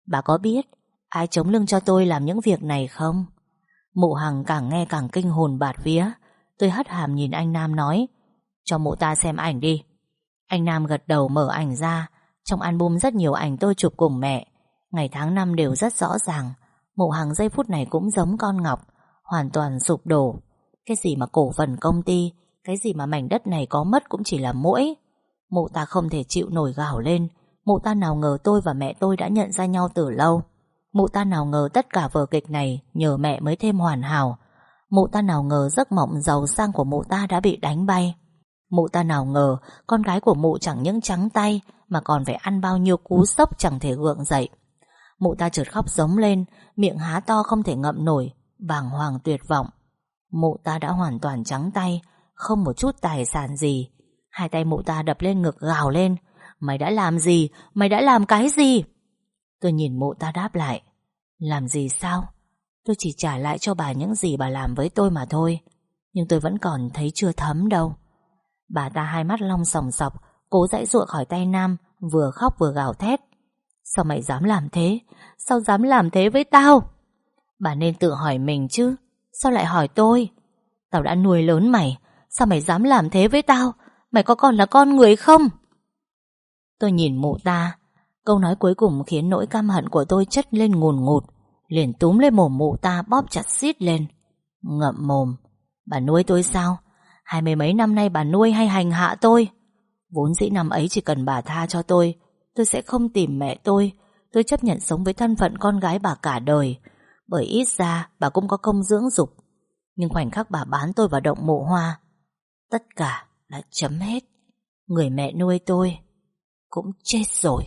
Bà có biết ai chống lưng cho tôi làm những việc này không? Mụ Hằng càng nghe càng kinh hồn bạt vía. Tôi hất hàm nhìn anh Nam nói, cho mụ ta xem ảnh đi. Anh Nam gật đầu mở ảnh ra. Trong album rất nhiều ảnh tôi chụp cùng mẹ, ngày tháng năm đều rất rõ ràng. Mụ Hằng giây phút này cũng giống con Ngọc, hoàn toàn sụp đổ. Cái gì mà cổ phần công ty, cái gì mà mảnh đất này có mất cũng chỉ là muỗi. Mụ ta không thể chịu nổi gào lên. Mụ ta nào ngờ tôi và mẹ tôi đã nhận ra nhau từ lâu. Mụ ta nào ngờ tất cả vở kịch này nhờ mẹ mới thêm hoàn hảo. Mụ ta nào ngờ giấc mộng giàu sang của mụ ta đã bị đánh bay. Mụ ta nào ngờ con gái của mụ chẳng những trắng tay mà còn phải ăn bao nhiêu cú sốc chẳng thể gượng dậy. Mụ ta chợt khóc giống lên, miệng há to không thể ngậm nổi, bàng hoàng tuyệt vọng. Mụ ta đã hoàn toàn trắng tay, không một chút tài sản gì. Hai tay mụ ta đập lên ngực gào lên, mày đã làm gì? Mày đã làm cái gì? Tôi nhìn mụ ta đáp lại, làm gì sao? Tôi chỉ trả lại cho bà những gì bà làm với tôi mà thôi. Nhưng tôi vẫn còn thấy chưa thấm đâu. Bà ta hai mắt long sòng sọc, cố giãy giụa khỏi tay Nam, vừa khóc vừa gào thét. Sao mày dám làm thế? Sao dám làm thế với tao? Bà nên tự hỏi mình chứ, sao lại hỏi tôi? Tao đã nuôi lớn mày, sao mày dám làm thế với tao? Mày có còn là con người không? Tôi nhìn mụ ta. Câu nói cuối cùng khiến nỗi căm hận của tôi chất lên ngùn ngụt. Liền túm lên mồm mụ ta bóp chặt xít lên. Ngậm mồm. Bà nuôi tôi sao? 20 mấy năm nay bà nuôi hay hành hạ tôi? Vốn dĩ năm ấy chỉ cần bà tha cho tôi sẽ không tìm mẹ tôi. Tôi chấp nhận sống với thân phận con gái bà cả đời, bởi ít ra bà cũng có công dưỡng dục. Nhưng khoảnh khắc bà bán tôi vào động mộ hoa, tất cả đã chấm hết. Người mẹ nuôi tôi cũng chết rồi.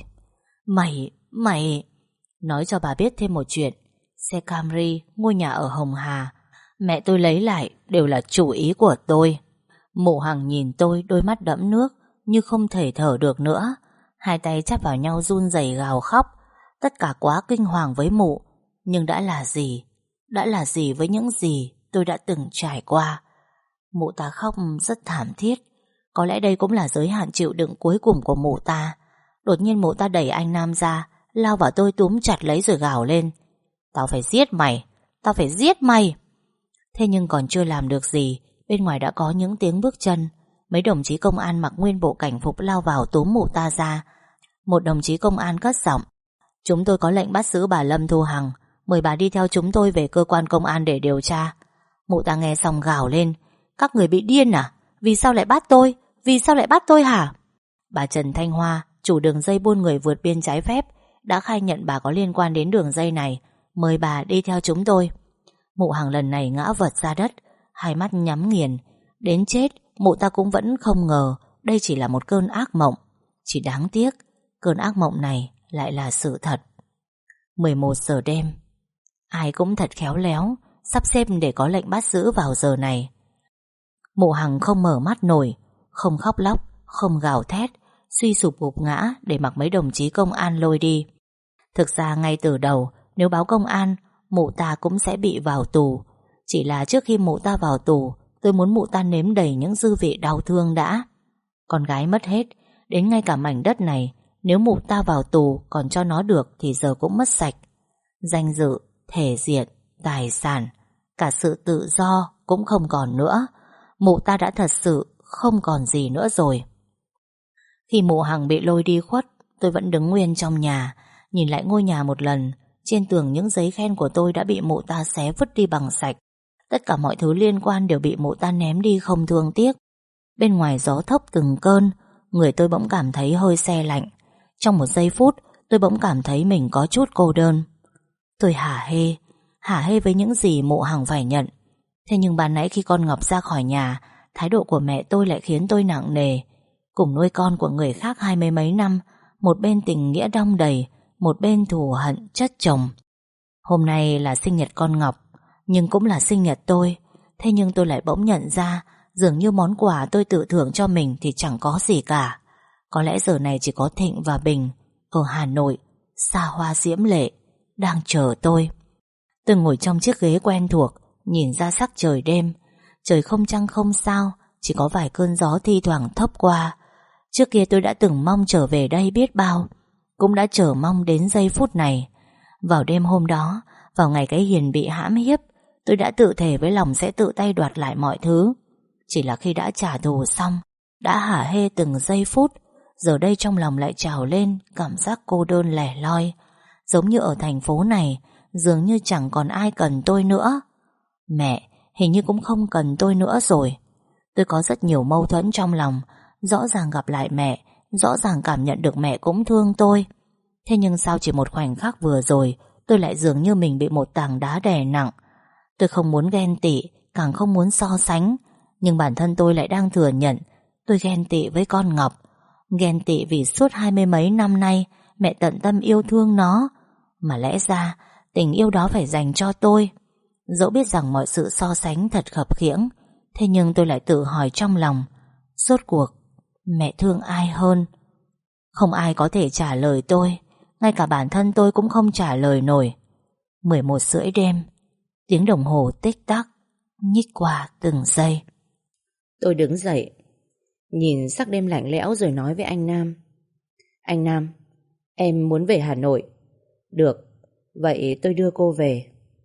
Mày nói cho bà biết thêm một chuyện. Xe Camry, ngôi nhà ở Hồng Hà, mẹ tôi lấy lại đều là chủ ý của tôi. Mụ Hằng nhìn tôi, đôi mắt đẫm nước, như không thể thở được nữa. Hai tay chắp vào nhau run rẩy gào khóc. Tất cả quá kinh hoàng với mụ. Nhưng đã là gì? Đã là gì với những gì tôi đã từng trải qua? Mụ ta khóc rất thảm thiết. Có lẽ đây cũng là giới hạn chịu đựng cuối cùng của mụ ta. Đột nhiên mụ ta đẩy anh Nam ra, lao vào tôi túm chặt lấy rồi gào lên, tao phải giết mày, tao phải giết mày. Thế nhưng còn chưa làm được gì, bên ngoài đã có những tiếng bước chân. Mấy đồng chí công an mặc nguyên bộ cảnh phục lao vào túm mụ ta ra. Một đồng chí công an cất giọng, chúng tôi có lệnh bắt giữ bà Lâm Thu Hằng, mời bà đi theo chúng tôi về cơ quan công an để điều tra. Mụ ta nghe xong gào lên, các người bị điên à? Vì sao lại bắt tôi? Vì sao lại bắt tôi hả? Bà Trần Thanh Hoa, chủ đường dây buôn người vượt biên trái phép, đã khai nhận bà có liên quan đến đường dây này, mời bà đi theo chúng tôi. Mụ Hằng lần này ngã vật ra đất, hai mắt nhắm nghiền. Đến chết, mụ ta cũng vẫn không ngờ đây chỉ là một cơn ác mộng. Chỉ đáng tiếc, cơn ác mộng này lại là sự thật. 11 giờ đêm. Ai cũng thật khéo léo, sắp xếp để có lệnh bắt giữ vào giờ này. Mụ Hằng không mở mắt nổi, không khóc lóc, không gào thét, suy sụp gục ngã để mặc mấy đồng chí công an lôi đi. Thực ra ngay từ đầu, nếu báo công an, mụ ta cũng sẽ bị vào tù. Chỉ là trước khi mụ ta vào tù, tôi muốn mụ ta nếm đầy những dư vị đau thương đã. Con gái mất hết, đến ngay cả mảnh đất này, nếu mụ ta vào tù còn cho nó được thì giờ cũng mất sạch. Danh dự, thể diện, tài sản, cả sự tự do cũng không còn nữa. Mụ ta đã thật sự không còn gì nữa rồi. Khi mụ Hằng bị lôi đi khuất, tôi vẫn đứng nguyên trong nhà, nhìn lại ngôi nhà một lần. Trên tường những giấy khen của tôi đã bị mụ ta xé vứt đi bằng sạch. Tất cả mọi thứ liên quan đều bị mụ ta ném đi không thương tiếc. Bên ngoài gió thốc từng cơn, người tôi bỗng cảm thấy hơi se lạnh. Trong một giây phút, tôi bỗng cảm thấy mình có chút cô đơn. Tôi hả hê với những gì mụ Hằng phải nhận. Thế nhưng ban nãy khi con Ngọc ra khỏi nhà, thái độ của mẹ tôi lại khiến tôi nặng nề. Cùng nuôi con của người khác 20 mấy năm, một bên tình nghĩa đong đầy, một bên thù hận chất chồng. Hôm nay là sinh nhật con Ngọc, nhưng cũng là sinh nhật tôi. Thế nhưng tôi lại bỗng nhận ra, dường như món quà tôi tự thưởng cho mình thì chẳng có gì cả. Có lẽ giờ này chỉ có Thịnh và Bình ở Hà Nội, xa hoa diễm lệ, đang chờ tôi. Tôi ngồi trong chiếc ghế quen thuộc, nhìn ra sắc trời đêm. Trời không trăng không sao, chỉ có vài cơn gió thi thoảng thốc qua. Trước kia tôi đã từng mong trở về đây biết bao, cũng đã chờ mong đến giây phút này. Vào đêm hôm đó, vào ngày cái Hiền bị hãm hiếp, tôi đã tự thề với lòng sẽ tự tay đoạt lại mọi thứ. Chỉ là khi đã trả thù xong, đã hả hê từng giây phút, giờ đây trong lòng lại trào lên cảm giác cô đơn lẻ loi. Giống như ở thành phố này, dường như chẳng còn ai cần tôi nữa. Mẹ hình như cũng không cần tôi nữa rồi. Tôi có rất nhiều mâu thuẫn trong lòng. Rõ ràng gặp lại mẹ, rõ ràng cảm nhận được mẹ cũng thương tôi. Thế nhưng sao chỉ một khoảnh khắc vừa rồi, tôi lại dường như mình bị một tảng đá đè nặng. Tôi không muốn ghen tị, càng không muốn so sánh, nhưng bản thân tôi lại đang thừa nhận tôi ghen tị với con Ngọc. Ghen tị vì suốt 20 mấy năm nay mẹ tận tâm yêu thương nó, mà lẽ ra tình yêu đó phải dành cho tôi. Dẫu biết rằng mọi sự so sánh thật khập khiễng, thế nhưng tôi lại tự hỏi trong lòng, rốt cuộc mẹ thương ai hơn? Không ai có thể trả lời tôi, ngay cả bản thân tôi cũng không trả lời nổi. 11:30 đêm, tiếng đồng hồ tích tắc nhích qua từng giây. Tôi đứng dậy, nhìn sắc đêm lạnh lẽo rồi nói với anh Nam. Anh Nam, em muốn về Hà Nội. Được, vậy tôi đưa cô về.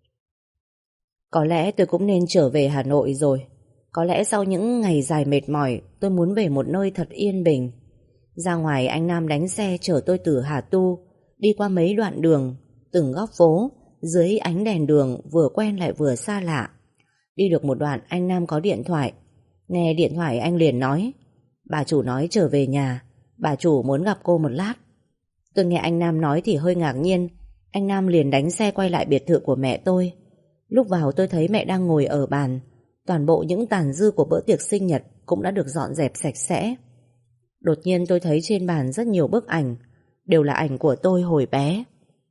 Có lẽ tôi cũng nên trở về Hà Nội rồi. Có lẽ sau những ngày dài mệt mỏi, tôi muốn về một nơi thật yên bình. Ra ngoài anh Nam đánh xe chở tôi từ Hà Tu, đi qua mấy đoạn đường, từng góc phố, dưới ánh đèn đường vừa quen lại vừa xa lạ. Đi được một đoạn anh Nam có điện thoại. Nghe điện thoại anh liền nói, bà chủ nói trở về nhà, bà chủ muốn gặp cô một lát. Tôi nghe anh Nam nói thì hơi ngạc nhiên. Anh Nam liền đánh xe quay lại biệt thự của mẹ tôi. Lúc vào tôi thấy mẹ đang ngồi ở bàn. Toàn bộ những tàn dư của bữa tiệc sinh nhật cũng đã được dọn dẹp sạch sẽ. Đột nhiên tôi thấy trên bàn rất nhiều bức ảnh, đều là ảnh của tôi hồi bé.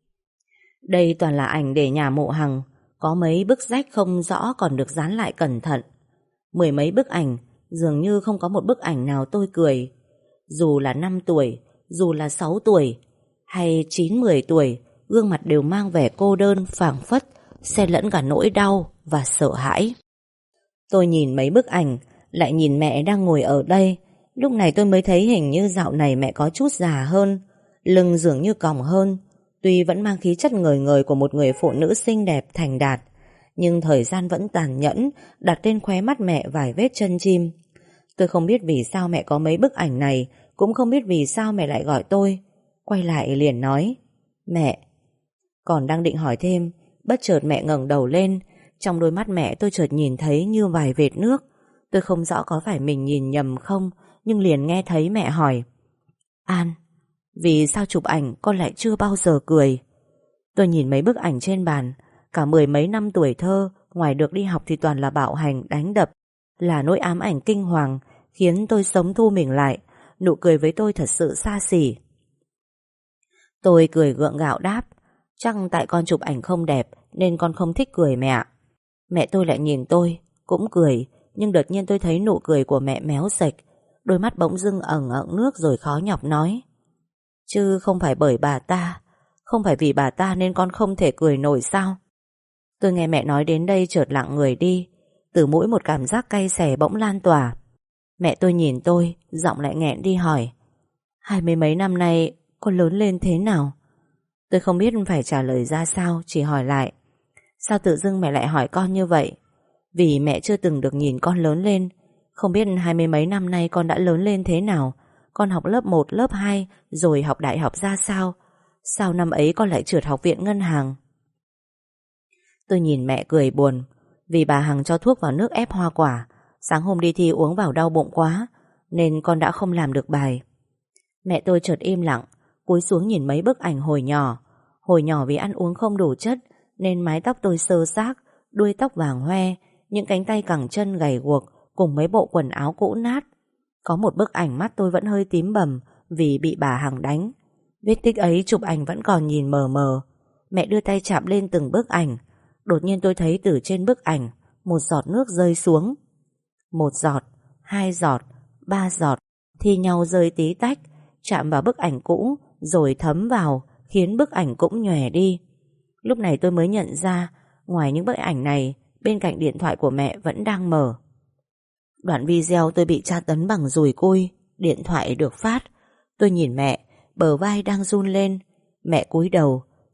Đây toàn là ảnh để nhà mộ Hằng. Có mấy bức rách không rõ còn được dán lại cẩn thận. 10 mấy bức ảnh, dường như không có một bức ảnh nào tôi cười. Dù là 5 tuổi, dù là 6 tuổi hay 9-10 tuổi, gương mặt đều mang vẻ cô đơn phảng phất, xen lẫn cả nỗi đau và sợ hãi. Tôi nhìn mấy bức ảnh, lại nhìn mẹ đang ngồi ở đây. Lúc này tôi mới thấy hình như dạo này mẹ có chút già hơn, lưng dường như còng hơn. Tuy vẫn mang khí chất ngời ngời của một người phụ nữ xinh đẹp thành đạt, nhưng thời gian vẫn tàn nhẫn, đặt lên khóe mắt mẹ vài vết chân chim. Tôi không biết vì sao mẹ có mấy bức ảnh này, cũng không biết vì sao mẹ lại gọi tôi. Quay lại liền nói, mẹ. Còn đang định hỏi thêm, bất chợt mẹ ngẩng đầu lên. Trong đôi mắt mẹ tôi chợt nhìn thấy như vài vệt nước. Tôi không rõ có phải mình nhìn nhầm không, nhưng liền nghe thấy mẹ hỏi, An, vì sao chụp ảnh con lại chưa bao giờ cười? Tôi nhìn mấy bức ảnh trên bàn. Cả 10 mấy năm tuổi thơ, ngoài được đi học thì toàn là bạo hành, đánh đập, là nỗi ám ảnh kinh hoàng, khiến tôi sống thu mình lại. Nụ cười với tôi thật sự xa xỉ. Tôi cười gượng gạo đáp, chắc tại con chụp ảnh không đẹp nên con không thích cười mẹ ạ. Mẹ tôi lại nhìn tôi, cũng cười, nhưng đột nhiên tôi thấy nụ cười của mẹ méo sệch. Đôi mắt bỗng dưng ẩn ẩn nước rồi khó nhọc nói, chứ không phải bởi bà ta, không phải vì bà ta nên con không thể cười nổi sao? Tôi nghe mẹ nói đến đây chợt lặng người đi. Từ mũi một cảm giác cay xè bỗng lan tỏa. Mẹ tôi nhìn tôi, giọng lại nghẹn đi hỏi, 20 mấy năm nay con lớn lên thế nào? Tôi không biết phải trả lời ra sao, chỉ hỏi lại, sao tự dưng mẹ lại hỏi con như vậy? Vì mẹ chưa từng được nhìn con lớn lên. Không biết 20 mấy năm nay con đã lớn lên thế nào. Con học lớp 1, lớp 2 rồi học đại học ra sao? Sao năm ấy con lại trượt học viện ngân hàng? Tôi nhìn mẹ cười buồn. Vì bà Hằng cho thuốc vào nước ép hoa quả, sáng hôm đi thi uống vào đau bụng quá, nên con đã không làm được bài. Mẹ tôi chợt im lặng, cúi xuống nhìn mấy bức ảnh hồi nhỏ. Hồi nhỏ vì ăn uống không đủ chất nên mái tóc tôi xơ xác, đuôi tóc vàng hoe, những cánh tay cẳng chân gầy guộc cùng mấy bộ quần áo cũ nát. Có một bức ảnh mắt tôi vẫn hơi tím bầm vì bị bà Hằng đánh. Vết tích ấy chụp ảnh vẫn còn nhìn mờ mờ. Mẹ đưa tay chạm lên từng bức ảnh. Đột nhiên tôi thấy từ trên bức ảnh một giọt nước rơi xuống. 1 giọt, 2 giọt, 3 giọt thi nhau rơi tí tách, chạm vào bức ảnh cũ rồi thấm vào, khiến bức ảnh cũng nhòe đi. Lúc này tôi mới nhận ra, ngoài những bức ảnh này, bên cạnh điện thoại của mẹ vẫn đang mở. Đoạn video tôi bị tra tấn bằng dùi cui, điện thoại được phát. Tôi nhìn mẹ, bờ vai đang run lên. Mẹ cúi đầu,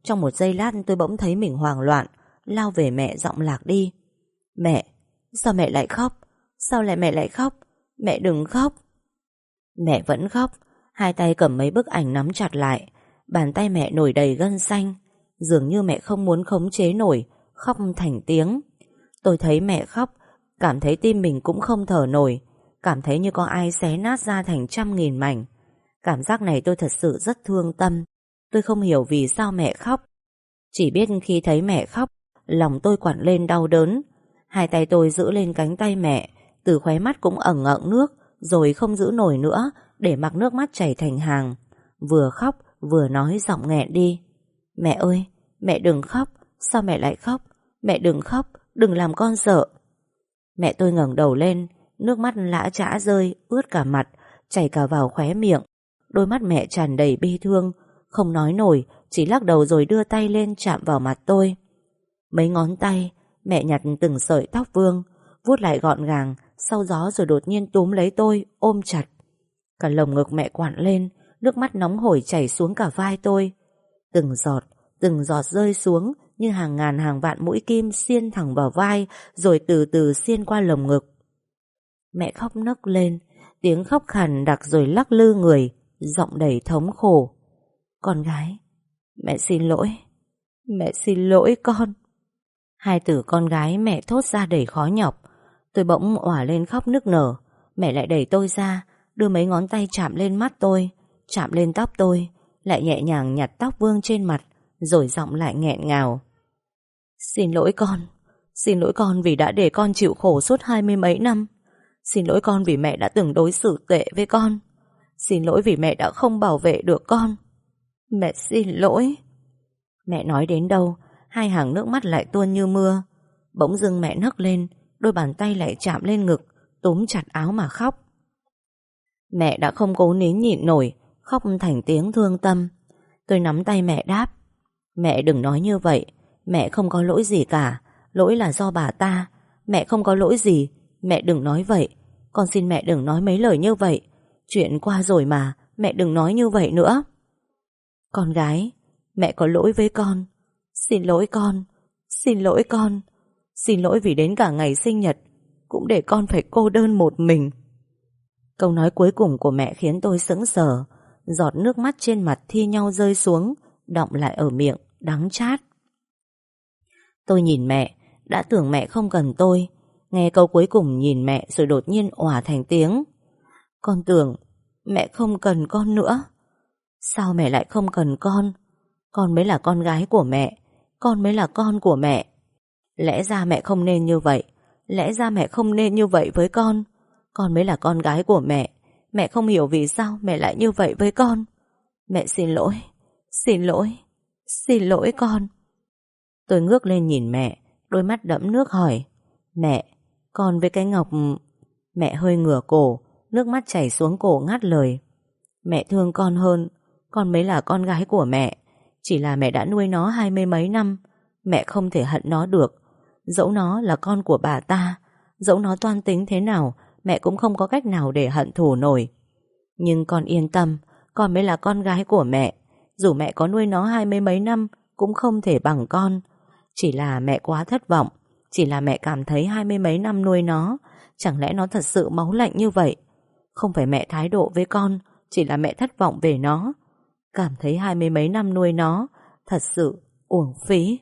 Trong một giây lát tôi bỗng thấy mình hoảng loạn, lao về mẹ giọng lạc đi. Mẹ, sao mẹ lại khóc? Sao lại mẹ lại khóc? Mẹ đừng khóc. Mẹ vẫn khóc, hai tay cầm mấy bức ảnh nắm chặt lại. Bàn tay mẹ nổi đầy gân xanh. Dường như mẹ không muốn khống chế nổi, khóc thành tiếng. Tôi thấy mẹ khóc, cảm thấy tim mình cũng không thở nổi, cảm thấy như có ai xé nát ra thành trăm nghìn mảnh. Cảm giác này tôi thật sự rất thương tâm. Tôi không hiểu vì sao mẹ khóc. Chỉ biết khi thấy mẹ khóc, lòng tôi quặn lên đau đớn. Hai tay tôi giữ lên cánh tay mẹ, từ khóe mắt cũng ẩn ẩn nước, rồi không giữ nổi nữa, để mặc nước mắt chảy thành hàng. Vừa khóc vừa nói giọng nghẹn đi. Mẹ ơi, mẹ đừng khóc. Sao mẹ lại khóc? Mẹ đừng khóc, đừng làm con sợ. Mẹ tôi ngẩng đầu lên, nước mắt lã chã rơi, ướt cả mặt, chảy cả vào khóe miệng. Đôi mắt mẹ tràn đầy bi thương, không nói nổi, chỉ lắc đầu rồi đưa tay lên chạm vào mặt tôi. Mấy ngón tay, mẹ nhặt từng sợi tóc vương, vuốt lại gọn gàng, sau gió rồi đột nhiên túm lấy tôi, ôm chặt. Cả lồng ngực mẹ quặn lên, nước mắt nóng hổi chảy xuống cả vai tôi. Từng giọt rơi xuống như hàng ngàn hàng vạn mũi kim xiên thẳng vào vai, rồi từ từ xiên qua lồng ngực. Mẹ khóc nấc lên, tiếng khóc khàn đặc rồi lắc lư người, giọng đầy thống khổ. Con gái, mẹ xin lỗi. Mẹ xin lỗi con. Hai từ con gái mẹ thốt ra đầy khó nhọc. Tôi bỗng òa lên khóc nức nở. Mẹ lại đẩy tôi ra, đưa mấy ngón tay chạm lên mắt tôi, chạm lên tóc tôi, lại nhẹ nhàng nhặt tóc vương trên mặt, rồi giọng lại nghẹn ngào. Xin lỗi con vì đã để con chịu khổ suốt 20 mấy năm. Xin lỗi con vì mẹ đã từng đối xử tệ với con. Xin lỗi vì mẹ đã không bảo vệ được con. Mẹ xin lỗi. Mẹ nói đến đâu, hai hàng nước mắt lại tuôn như mưa. Bỗng dưng mẹ nấc lên, đôi bàn tay lại chạm lên ngực, túm chặt áo mà khóc. Mẹ đã không cố nín nhịn nổi, khóc thành tiếng thương tâm. Tôi nắm tay mẹ đáp. Mẹ đừng nói như vậy. Mẹ không có lỗi gì cả. Lỗi là do bà ta. Mẹ không có lỗi gì. Mẹ đừng nói vậy. Con xin mẹ đừng nói mấy lời như vậy. Chuyện qua rồi mà. Mẹ đừng nói như vậy nữa. Con gái, mẹ có lỗi với con. Xin lỗi con. Xin lỗi con. Xin lỗi vì đến cả ngày sinh nhật cũng để con phải cô đơn một mình. Câu nói cuối cùng của mẹ khiến tôi sững sờ. Giọt nước mắt trên mặt thi nhau rơi xuống, đọng lại ở miệng, đắng chát. Tôi nhìn mẹ, đã tưởng mẹ không cần tôi. Nghe câu cuối cùng nhìn mẹ rồi đột nhiên òa thành tiếng. Con tưởng mẹ không cần con nữa. Sao mẹ lại không cần con? Con mới là con gái của mẹ. Con mới là con của mẹ. Lẽ ra mẹ không nên như vậy. Lẽ ra mẹ không nên như vậy với con. Con mới là con gái của mẹ. Mẹ không hiểu vì sao mẹ lại như vậy với con. Mẹ xin lỗi. Xin lỗi. Xin lỗi con. Tôi ngước lên nhìn mẹ, đôi mắt đẫm nước hỏi. Mẹ, con với cái Ngọc... Mẹ hơi ngửa cổ, nước mắt chảy xuống cổ ngắt lời. Mẹ thương con hơn. Con mới là con gái của mẹ. Chỉ là mẹ đã nuôi nó 20 mấy năm. Mẹ không thể hận nó được. Dẫu nó là con của bà ta, dẫu nó toan tính thế nào, mẹ cũng không có cách nào để hận thù nổi. Nhưng con yên tâm, con mới là con gái của mẹ. Dù mẹ có nuôi nó 20 mấy năm cũng không thể bằng con. Chỉ là mẹ quá thất vọng. Chỉ là mẹ cảm thấy 20 mấy năm nuôi nó, chẳng lẽ nó thật sự máu lạnh như vậy? Không phải mẹ thái độ với con, chỉ là mẹ thất vọng về nó. Cảm thấy 20 mấy năm nuôi nó thật sự uổng phí.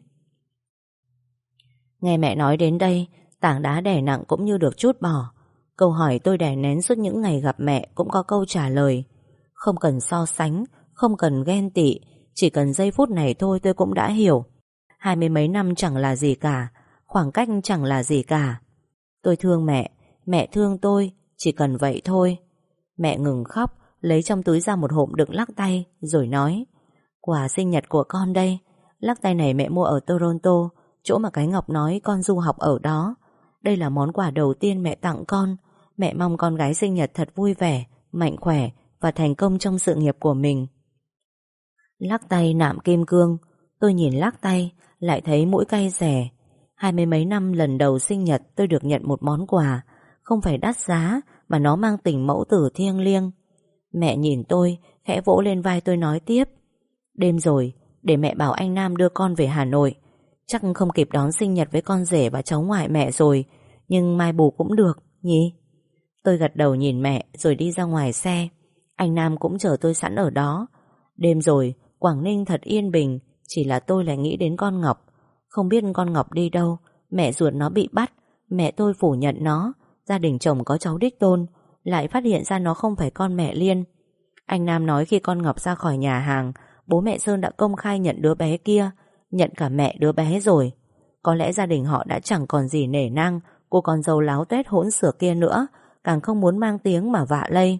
Nghe mẹ nói đến đây, tảng đá đè nặng cũng như được trút bỏ. Câu hỏi tôi đè nén suốt những ngày gặp mẹ cũng có câu trả lời. Không cần so sánh, không cần ghen tị, chỉ cần giây phút này thôi tôi cũng đã hiểu. 20 mấy năm chẳng là gì cả, khoảng cách chẳng là gì cả. Tôi thương mẹ, mẹ thương tôi, chỉ cần vậy thôi. Mẹ ngừng khóc, lấy trong túi ra một hộp đựng lắc tay, rồi nói. Quà sinh nhật của con đây. Lắc tay này mẹ mua ở Toronto, chỗ mà cái Ngọc nói con du học ở đó. Đây là món quà đầu tiên mẹ tặng con. Mẹ mong con gái sinh nhật thật vui vẻ, mạnh khỏe và thành công trong sự nghiệp của mình. Lắc tay nạm kim cương. Tôi nhìn lắc tay, lại thấy mũi cay rẻ. 20 mấy năm lần đầu sinh nhật tôi được nhận một món quà, không phải đắt giá, mà nó mang tình mẫu tử thiêng liêng. Mẹ nhìn tôi, khẽ vỗ lên vai tôi nói tiếp. Đêm rồi, để mẹ bảo anh Nam đưa con về Hà Nội. Chắc không kịp đón sinh nhật với con rể và cháu ngoại mẹ rồi, nhưng mai bù cũng được nhỉ? Tôi gật đầu nhìn mẹ rồi đi ra ngoài xe. Anh Nam cũng chờ tôi sẵn ở đó. Đêm rồi, Quảng Ninh thật yên bình, chỉ là tôi lại nghĩ đến con Ngọc. Không biết con Ngọc đi đâu, mẹ ruột nó bị bắt, mẹ tôi phủ nhận nó, gia đình chồng có cháu đích tôn, lại phát hiện ra nó không phải con mẹ Liên. Anh Nam nói khi con Ngọc ra khỏi nhà hàng, bố mẹ Sơn đã công khai nhận đứa bé kia, nhận cả mẹ đứa bé rồi. Có lẽ gia đình họ đã chẳng còn gì nể nang cô con dâu láo tuét hỗn xược kia nữa, càng không muốn mang tiếng mà vạ lây.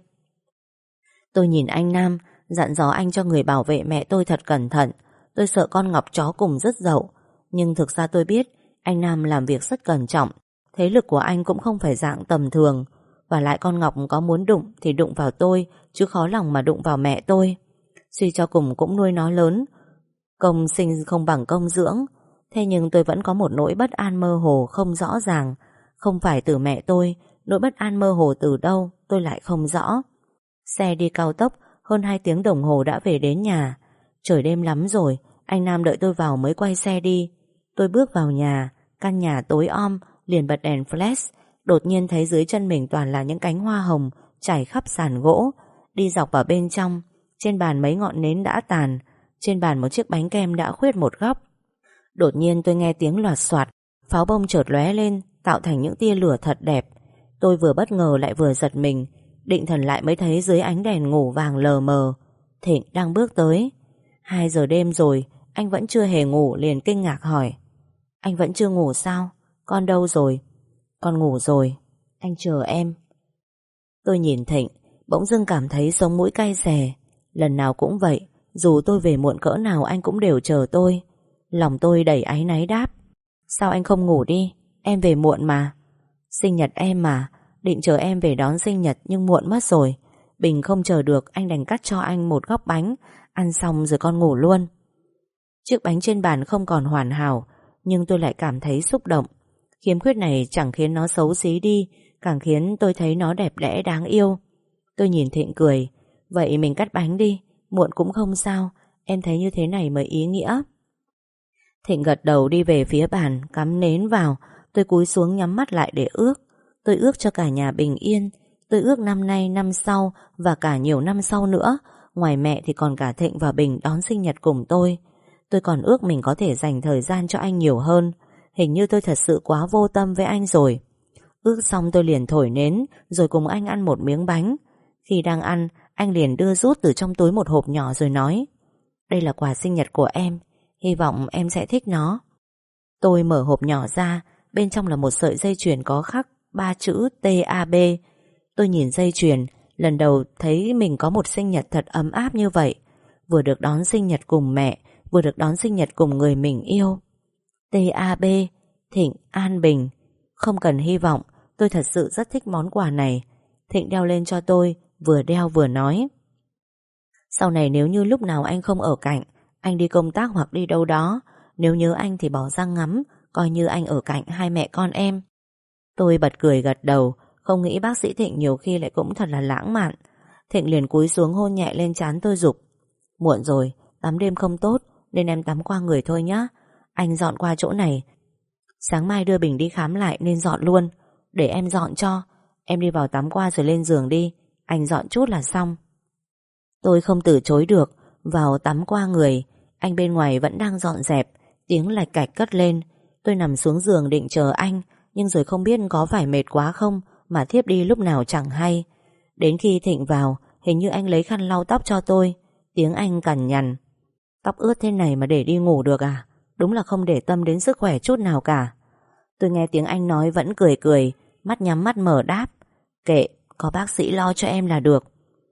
Tôi nhìn anh Nam, dặn dò anh cho người bảo vệ mẹ tôi thật cẩn thận. Tôi sợ con Ngọc chó cùng rất dậu, nhưng thực ra tôi biết anh Nam làm việc rất cẩn trọng. Thế lực của anh cũng không phải dạng tầm thường. Và lại con Ngọc có muốn đụng thì đụng vào tôi, chứ khó lòng mà đụng vào mẹ tôi. Suy cho cùng cũng nuôi nó lớn, công sinh không bằng công dưỡng. Thế nhưng tôi vẫn có một nỗi bất an mơ hồ không rõ ràng. Không phải từ mẹ tôi, nỗi bất an mơ hồ từ đâu tôi lại không rõ. Xe đi cao tốc, hơn 2 tiếng đồng hồ đã về đến nhà. Trời đêm lắm rồi, anh Nam đợi tôi vào mới quay xe đi. Tôi bước vào nhà, căn nhà tối om, liền bật đèn flash. Đột nhiên thấy dưới chân mình toàn là những cánh hoa hồng trải khắp sàn gỗ. Đi dọc vào bên trong, trên bàn mấy ngọn nến đã tàn, trên bàn một chiếc bánh kem đã khuyết một góc. Đột nhiên tôi nghe tiếng loạt xoạt, pháo bông chợt lóe lên, tạo thành những tia lửa thật đẹp. Tôi vừa bất ngờ lại vừa giật mình, định thần lại mới thấy dưới ánh đèn ngủ vàng lờ mờ Thịnh đang bước tới. 2 giờ đêm rồi, anh vẫn chưa hề ngủ, liền kinh ngạc hỏi: Anh vẫn chưa ngủ sao? Con đâu rồi? Con ngủ rồi, anh chờ em. Tôi nhìn Thịnh, bỗng dưng cảm thấy sống mũi cay xè. Lần nào cũng vậy, dù tôi về muộn cỡ nào anh cũng đều chờ tôi. Lòng tôi đầy áy náy đáp: Sao anh không ngủ đi? Em về muộn mà. Sinh nhật em mà, định chờ em về đón sinh nhật nhưng muộn mất rồi. Bình không chờ được, anh đành cắt cho anh một góc bánh. Ăn xong rồi con ngủ luôn. Chiếc bánh trên bàn không còn hoàn hảo, nhưng tôi lại cảm thấy xúc động. Khiếm khuyết này chẳng khiến nó xấu xí đi, càng khiến tôi thấy nó đẹp đẽ đáng yêu. Tôi nhìn Thịnh cười: Vậy mình cắt bánh đi, muộn cũng không sao, em thấy như thế này mới ý nghĩa. Thịnh gật đầu đi về phía bàn, cắm nến vào. Tôi cúi xuống nhắm mắt lại để ước. Tôi ước cho cả nhà bình yên. Tôi ước năm nay, năm sau và cả nhiều năm sau nữa, ngoài mẹ thì còn cả Thịnh và Bình đón sinh nhật cùng tôi. Tôi còn ước mình có thể dành thời gian cho anh nhiều hơn. Hình như tôi thật sự quá vô tâm với anh rồi. Ước xong tôi liền thổi nến, rồi cùng anh ăn một miếng bánh. Khi đang ăn, anh liền đưa rút từ trong túi một hộp nhỏ rồi nói: Đây là quà sinh nhật của em, hy vọng em sẽ thích nó. Tôi mở hộp nhỏ ra, bên trong là một sợi dây chuyền có khắc 3 chữ TAB. Tôi nhìn dây chuyền, lần đầu thấy mình có một sinh nhật thật ấm áp như vậy. Vừa được đón sinh nhật cùng mẹ, vừa được đón sinh nhật cùng người mình yêu. TAB, Thịnh An Bình. Không cần hy vọng, tôi thật sự rất thích món quà này. Thịnh đeo lên cho tôi, vừa đeo vừa nói: Sau này nếu như lúc nào anh không ở cạnh, anh đi công tác hoặc đi đâu đó, nếu nhớ anh thì bỏ ra ngắm, coi như anh ở cạnh hai mẹ con em. Tôi bật cười gật đầu, không nghĩ bác sĩ Thịnh nhiều khi lại cũng thật là lãng mạn. Thịnh liền cúi xuống hôn nhẹ lên trán tôi giục: Muộn rồi, tắm đêm không tốt, nên em tắm qua người thôi nhá. Anh dọn qua chỗ này. Sáng mai đưa Bình đi khám lại nên dọn luôn. Để em dọn cho. Em đi vào tắm qua rồi lên giường đi. Anh dọn chút là xong. Tôi không từ chối được, vào tắm qua người. Anh bên ngoài vẫn đang dọn dẹp. Tiếng lạch cạch cất lên. Tôi nằm xuống giường định chờ anh, nhưng rồi không biết có phải mệt quá không mà thiếp đi lúc nào chẳng hay. Đến khi Thịnh vào, hình như anh lấy khăn lau tóc cho tôi. Tiếng anh cằn nhằn: Tóc ướt thế này mà để đi ngủ được à? Đúng là không để tâm đến sức khỏe chút nào cả. Tôi nghe tiếng anh nói vẫn cười cười, mắt nhắm mắt mở đáp: Kệ, có bác sĩ lo cho em là được.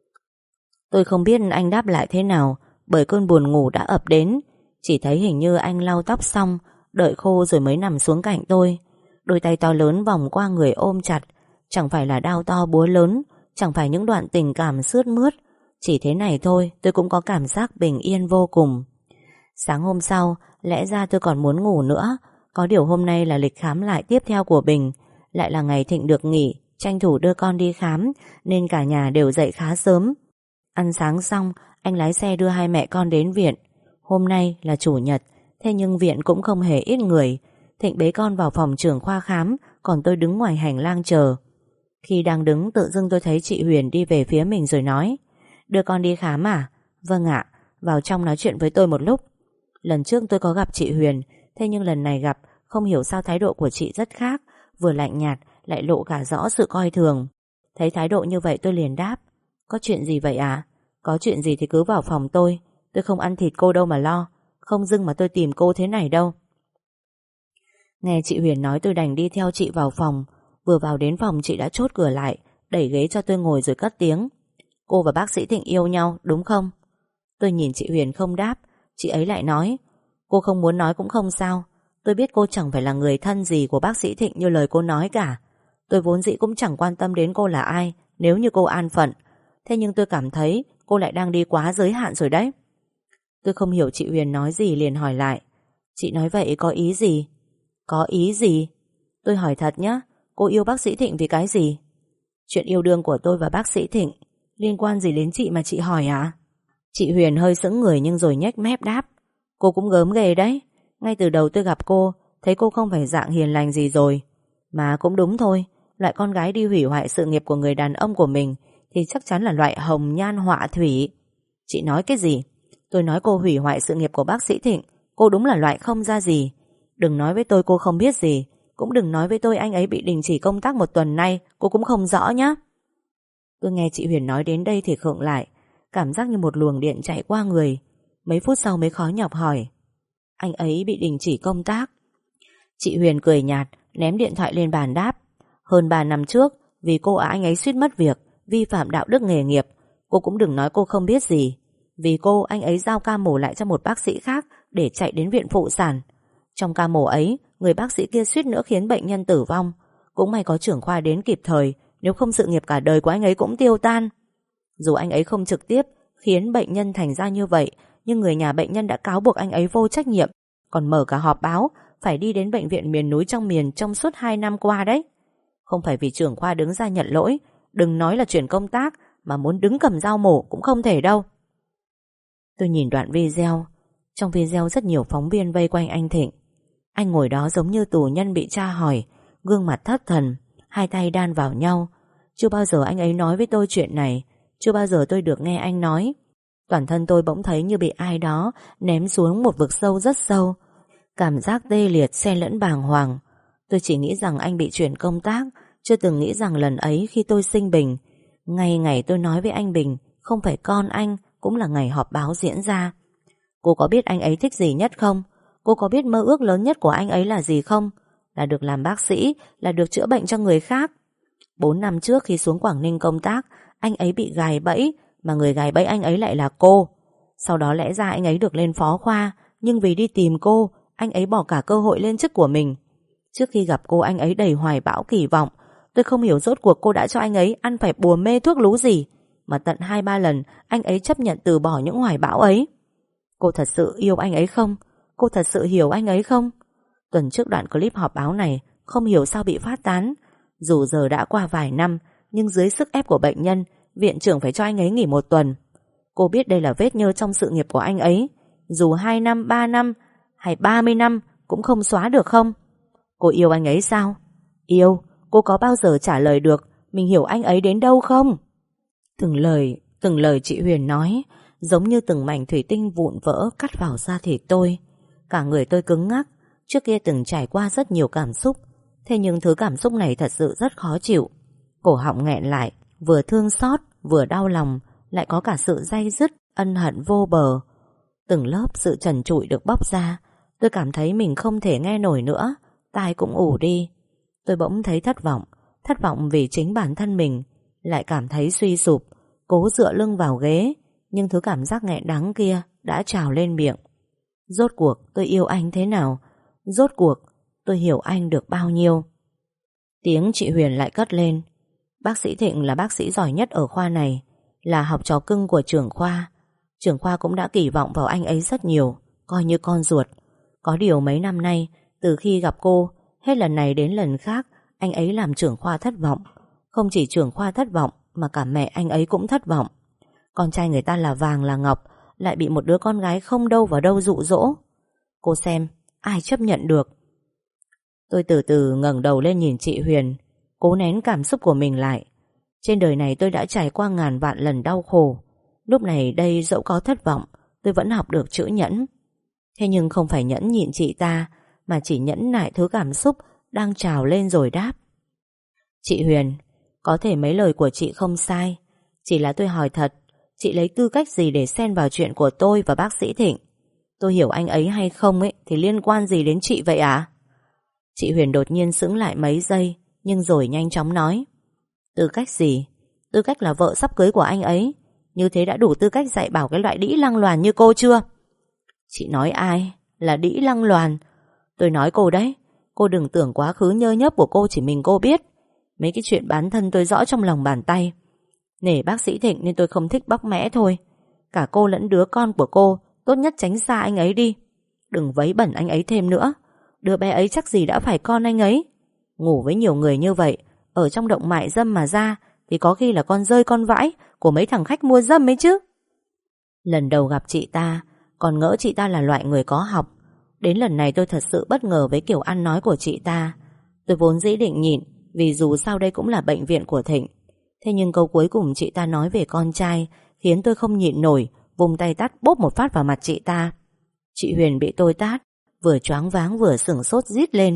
Tôi không biết anh đáp lại thế nào, bởi cơn buồn ngủ đã ập đến. Chỉ thấy hình như anh lau tóc xong, đợi khô rồi mới nằm xuống cạnh tôi. Đôi tay to lớn vòng qua người ôm chặt. Chẳng phải là đao to búa lớn, chẳng phải những đoạn tình cảm sướt mướt. Chỉ thế này thôi, tôi cũng có cảm giác bình yên vô cùng. Sáng hôm sau, lẽ ra tôi còn muốn ngủ nữa. Có điều hôm nay là lịch khám lại tiếp theo của Bình. Lại là ngày Thịnh được nghỉ, tranh thủ đưa con đi khám, nên cả nhà đều dậy khá sớm. Ăn sáng xong, anh lái xe đưa hai mẹ con đến viện. Hôm nay là chủ nhật, thế nhưng viện cũng không hề ít người. Thịnh bế con vào phòng trưởng khoa khám, còn tôi đứng ngoài hành lang chờ. Khi đang đứng, tự dưng tôi thấy chị Huyền đi về phía mình rồi nói: "Đưa con đi khám à?" "Vâng ạ." "Vào trong nói chuyện với tôi một lúc." Lần trước tôi có gặp chị Huyền, thế nhưng lần này gặp, không hiểu sao thái độ của chị rất khác, vừa lạnh nhạt lại lộ cả rõ sự coi thường. Thấy thái độ như vậy tôi liền đáp: "Có chuyện gì vậy à?" "Có chuyện gì thì cứ vào phòng tôi không ăn thịt cô đâu mà lo. Không dưng mà tôi tìm cô thế này đâu." Nghe chị Huyền nói tôi đành đi theo chị vào phòng. Vừa vào đến phòng chị đã chốt cửa lại, đẩy ghế cho tôi ngồi rồi cất tiếng: "Cô và bác sĩ Thịnh yêu nhau đúng không?" Tôi nhìn chị Huyền không đáp. Chị ấy lại nói: "Cô không muốn nói cũng không sao. Tôi biết cô chẳng phải là người thân gì của bác sĩ Thịnh như lời cô nói cả. Tôi vốn dĩ cũng chẳng quan tâm đến cô là ai, nếu như cô an phận. Thế nhưng tôi cảm thấy cô lại đang đi quá giới hạn rồi đấy." Tôi không hiểu chị Huyền nói gì liền hỏi lại: "Chị nói vậy có ý gì?" "Có ý gì?" Tôi hỏi thật nhá, cô yêu bác sĩ Thịnh vì cái gì? Chuyện yêu đương của tôi và bác sĩ Thịnh liên quan gì đến chị mà chị hỏi à? Chị Huyền hơi sững người nhưng rồi nhếch mép đáp: "Cô cũng gớm ghê đấy. Ngay từ đầu tôi gặp cô, thấy cô không phải dạng hiền lành gì rồi. Mà cũng đúng thôi, loại con gái đi hủy hoại sự nghiệp của người đàn ông của mình thì chắc chắn là loại hồng nhan họa thủy." "Chị nói cái gì?" "Tôi nói cô hủy hoại sự nghiệp của bác sĩ Thịnh. Cô đúng là loại không ra gì. Đừng nói với tôi cô không biết gì. Cũng đừng nói với tôi anh ấy bị đình chỉ công tác 1 tuần nay cô cũng không rõ nhá." Tôi nghe chị Huyền nói đến đây thì khựng lại, cảm giác như một luồng điện chạy qua người. Mấy phút sau mới khó nhọc hỏi: "Anh ấy bị đình chỉ công tác?" Chị Huyền cười nhạt, ném điện thoại lên bàn đáp: "Hơn 3 năm trước, vì cô anh ấy suýt mất việc, vi phạm đạo đức nghề nghiệp. Cô cũng đừng nói cô không biết gì. Vì cô, anh ấy giao ca mổ lại cho một bác sĩ khác để chạy đến viện phụ sản. Trong ca mổ ấy, người bác sĩ kia suýt nữa khiến bệnh nhân tử vong. Cũng may có trưởng khoa đến kịp thời, nếu không sự nghiệp cả đời của anh ấy cũng tiêu tan. Dù anh ấy không trực tiếp khiến bệnh nhân thành ra như vậy, nhưng người nhà bệnh nhân đã cáo buộc anh ấy vô trách nhiệm, còn mở cả họp báo phải đi đến bệnh viện miền núi trong miền trong suốt 2 năm qua đấy. Không phải vì trưởng khoa đứng ra nhận lỗi, đừng nói là chuyển công tác, mà muốn đứng cầm dao mổ cũng không thể đâu." Tôi nhìn đoạn video. Trong video rất nhiều phóng viên vây quanh anh Thịnh. Anh ngồi đó giống như tù nhân bị tra hỏi, gương mặt thất thần, hai tay đan vào nhau. Chưa bao giờ anh ấy nói với tôi chuyện này, chưa bao giờ tôi được nghe anh nói. Toàn thân tôi bỗng thấy như bị ai đó ném xuống một vực sâu rất sâu. Cảm giác tê liệt xen lẫn bàng hoàng. Tôi chỉ nghĩ rằng anh bị chuyển công tác, chưa từng nghĩ rằng lần ấy khi tôi sinh Bình, ngày tôi nói với anh Bình không phải con anh cũng là ngày họp báo diễn ra. Cô có biết anh ấy thích gì nhất không? Cô có biết mơ ước lớn nhất của anh ấy là gì không? Là được làm bác sĩ, là được chữa bệnh cho người khác. 4 năm trước khi xuống Quảng Ninh công tác, anh ấy bị gài bẫy, mà người gài bẫy anh ấy lại là cô. Sau đó lẽ ra anh ấy được lên phó khoa, nhưng vì đi tìm cô, anh ấy bỏ cả cơ hội lên chức của mình. Trước khi gặp cô, anh ấy đầy hoài bão kỳ vọng. Tôi không hiểu rốt cuộc cô đã cho anh ấy ăn phải bùa mê thuốc lú gì, mà tận 2-3 lần anh ấy chấp nhận từ bỏ những hoài bão ấy. Cô thật sự yêu anh ấy không? Cô thật sự hiểu anh ấy không? Tuần trước đoạn clip họp báo này không hiểu sao bị phát tán. Dù giờ đã qua vài năm, nhưng dưới sức ép của bệnh nhân, viện trưởng phải cho anh ấy nghỉ 1 tuần. Cô biết đây là vết nhơ trong sự nghiệp của anh ấy. Dù 2 năm, 3 năm hay 30 năm cũng không xóa được không? Cô yêu anh ấy sao? Yêu. Cô có bao giờ trả lời được mình hiểu anh ấy đến đâu không? Từng lời chị Huyền nói giống như từng mảnh thủy tinh vụn vỡ cắt vào da thịt tôi. Cả người tôi cứng ngắc. Trước kia từng trải qua rất nhiều cảm xúc, thế nhưng thứ cảm xúc này thật sự rất khó chịu. Cổ họng nghẹn lại, vừa thương xót, vừa đau lòng, lại có cả sự day dứt, ân hận vô bờ. Từng lớp sự trần trụi được bóc ra. Tôi cảm thấy mình không thể nghe nổi nữa, tai cũng ù đi. Tôi bỗng thấy thất vọng vì chính bản thân mình. Lại cảm thấy suy sụp, cố dựa lưng vào ghế, nhưng thứ cảm giác nghẹn đắng kia đã trào lên miệng. Rốt cuộc tôi yêu anh thế nào? Rốt cuộc tôi hiểu anh được bao nhiêu? Tiếng chị Huyền lại cất lên. Bác sĩ Thịnh là bác sĩ giỏi nhất ở khoa này, là học trò cưng của trưởng khoa. Trưởng khoa cũng đã kỳ vọng vào anh ấy rất nhiều, coi như con ruột. Có điều mấy năm nay, từ khi gặp cô, hết lần này đến lần khác, anh ấy làm trưởng khoa thất vọng. Không chỉ trưởng khoa thất vọng, mà cả mẹ anh ấy cũng thất vọng. Con trai người ta là vàng là ngọc, lại bị một đứa con gái không đâu vào đâu dụ dỗ. Cô xem, ai chấp nhận được. Tôi từ từ ngẩng đầu lên nhìn chị Huyền, cố nén cảm xúc của mình lại. Trên đời này tôi đã trải qua ngàn vạn lần đau khổ. Lúc này đây dẫu có thất vọng, tôi vẫn học được chữ nhẫn. Thế nhưng không phải nhẫn nhịn chị ta, mà chỉ nhẫn nại thứ cảm xúc đang trào lên rồi đáp. Chị Huyền, có thể mấy lời của chị không sai, chỉ là tôi hỏi thật, chị lấy tư cách gì để xen vào chuyện của tôi và bác sĩ Thịnh? Tôi hiểu anh ấy hay không ấy thì liên quan gì đến chị vậy à? Chị Huyền đột nhiên sững lại mấy giây, nhưng rồi nhanh chóng nói. Tư cách gì? Tư cách là vợ sắp cưới của anh ấy. Như thế đã đủ tư cách dạy bảo cái loại đĩ lăng loàn như cô chưa? Chị nói ai? Là đĩ lăng loàn? Tôi nói cô đấy, cô đừng tưởng quá khứ nhơ nhớp của cô chỉ mình cô biết. Mấy cái chuyện bán thân tôi rõ trong lòng bàn tay. Nể bác sĩ Thịnh nên tôi không thích bóc mẽ thôi. Cả cô lẫn đứa con của cô tốt nhất tránh xa anh ấy đi. Đừng vấy bẩn anh ấy thêm nữa. Đứa bé ấy chắc gì đã phải con anh ấy. Ngủ với nhiều người như vậy, ở trong động mại dâm mà ra thì có khi là con rơi con vãi của mấy thằng khách mua dâm ấy chứ. Lần đầu gặp chị ta còn ngỡ chị ta là loại người có học. Đến lần này tôi thật sự bất ngờ với kiểu ăn nói của chị ta. Tôi vốn dĩ định nhịn, vì dù sao đây cũng là bệnh viện của Thịnh. Thế nhưng câu cuối cùng chị ta nói về con trai khiến tôi không nhịn nổi, vùng tay tát bốp một phát vào mặt chị ta. Chị Huyền bị tôi tát, vừa choáng váng vừa sửng sốt rít lên.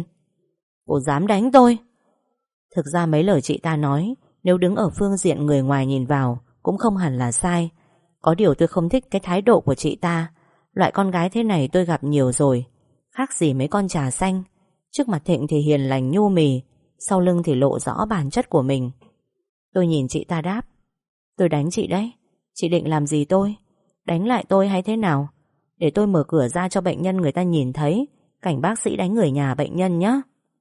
Cô dám đánh tôi? Thực ra mấy lời chị ta nói, nếu đứng ở phương diện người ngoài nhìn vào cũng không hẳn là sai. Có điều tôi không thích cái thái độ của chị ta. Loại con gái thế này tôi gặp nhiều rồi, khác gì mấy con trà xanh. Trước mặt Thịnh thì hiền lành nhu mì, sau lưng thì lộ rõ bản chất của mình. Tôi nhìn chị ta đáp. Tôi đánh chị đấy. Chị định làm gì tôi? Đánh lại tôi hay thế nào? Để tôi mở cửa ra cho bệnh nhân người ta nhìn thấy cảnh bác sĩ đánh người nhà bệnh nhân nhé.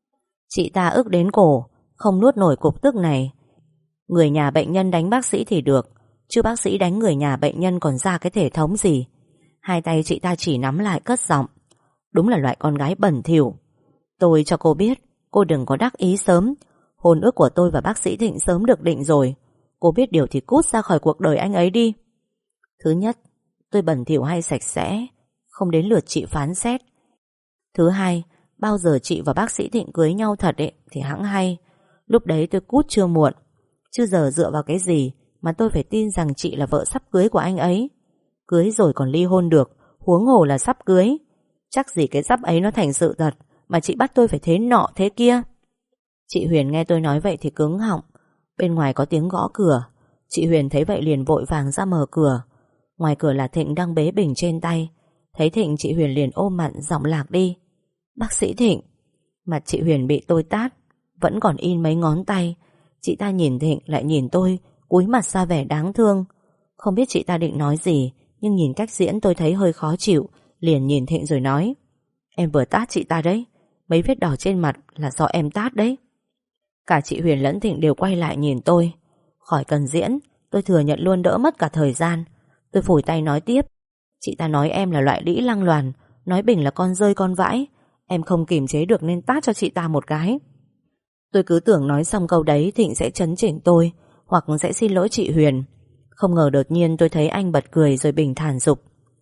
Chị ta ức đến cổ, không nuốt nổi cục tức này. Người nhà bệnh nhân đánh bác sĩ thì được, chứ bác sĩ đánh người nhà bệnh nhân còn ra cái thể thống gì. Hai tay chị ta chỉ nắm lại cất giọng. Đúng là loại con gái bẩn thỉu. Tôi cho cô biết, cô đừng có đắc ý sớm. Hôn ước của tôi và bác sĩ Thịnh sớm được định rồi. Cô biết điều thì cút ra khỏi cuộc đời anh ấy đi. Thứ nhất, tôi bẩn thỉu hay sạch sẽ không đến lượt chị phán xét. Thứ hai, bao giờ chị và bác sĩ Thịnh cưới nhau thật ấy thì hẵng hay. Lúc đấy tôi cút chưa muộn. Chứ giờ dựa vào cái gì mà tôi phải tin rằng chị là vợ sắp cưới của anh ấy? Cưới rồi còn ly hôn được, huống hồ là sắp cưới. Chắc gì cái sắp ấy nó thành sự thật mà chị bắt tôi phải thế nọ thế kia. Chị Huyền nghe tôi nói vậy thì cứng họng. Bên ngoài có tiếng gõ cửa. Chị Huyền thấy vậy liền vội vàng ra mở cửa. Ngoài cửa là Thịnh đang bế bình trên tay. Thấy Thịnh, chị Huyền liền ôm mặn giọng lạc đi. Bác sĩ Thịnh. Mặt chị Huyền bị tôi tát vẫn còn in mấy ngón tay. Chị ta nhìn Thịnh lại nhìn tôi, cúi mặt ra vẻ đáng thương. Không biết chị ta định nói gì, nhưng nhìn cách diễn tôi thấy hơi khó chịu. Liền nhìn Thịnh rồi nói. Em vừa tát chị ta đấy. Mấy vết đỏ trên mặt là do em tát đấy. Cả chị Huyền lẫn Thịnh đều quay lại nhìn tôi. Khỏi cần diễn, tôi thừa nhận luôn đỡ mất cả thời gian. Tôi phủi tay nói tiếp. Chị ta nói em là loại đĩ lăng loàn, nói Bình là con rơi con vãi. Em không kiềm chế được nên tát cho chị ta một cái. Tôi cứ tưởng nói xong câu đấy Thịnh sẽ chấn chỉnh tôi, hoặc sẽ xin lỗi chị Huyền. Không ngờ đột nhiên tôi thấy anh bật cười rồi bình thản giục.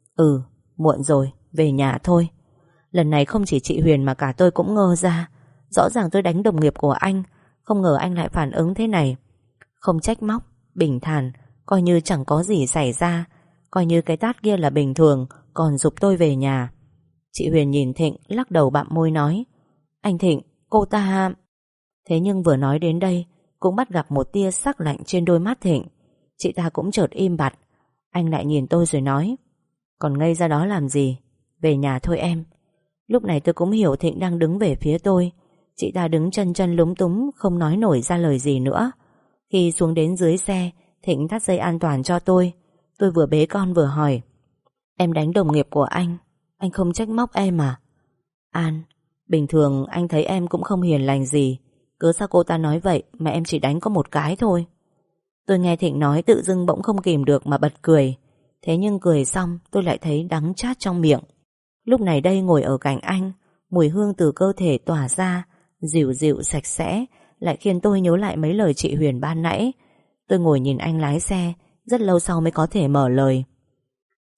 Muộn rồi, về nhà thôi. Lần này không chỉ chị Huyền mà cả tôi cũng ngơ ra. Rõ ràng tôi đánh đồng nghiệp của anh, không ngờ anh lại phản ứng thế này. Không trách móc, bình thản, coi như chẳng có gì xảy ra, coi như cái tát kia là bình thường, còn giục tôi về nhà. Chị Huyền nhìn Thịnh, lắc đầu bặm môi nói. Anh Thịnh, cô ta... Thế nhưng vừa nói đến đây cũng bắt gặp một tia sắc lạnh trên đôi mắt Thịnh. Chị ta cũng chợt im bặt. Anh lại nhìn tôi rồi nói. Còn ngây ra đó làm gì? Về nhà thôi em. Lúc này tôi cũng hiểu Thịnh đang đứng về phía tôi. Chị ta đứng chân chân lúng túng, không nói nổi ra lời gì nữa. Khi xuống đến dưới xe, Thịnh thắt dây an toàn cho tôi. Tôi vừa bế con vừa hỏi. Em đánh đồng nghiệp của anh không trách móc em à? An, bình thường anh thấy em cũng không hiền lành gì. Cứ sao cô ta nói vậy mà em chỉ đánh có một cái thôi. Tôi nghe Thịnh nói tự dưng bỗng không kìm được mà bật cười. Thế nhưng cười xong tôi lại thấy đắng chát trong miệng. Lúc này đây ngồi ở cạnh anh, mùi hương từ cơ thể tỏa ra, dịu dịu sạch sẽ, lại khiến tôi nhớ lại mấy lời chị Huyền ban nãy. Tôi ngồi nhìn anh lái xe, rất lâu sau mới có thể mở lời.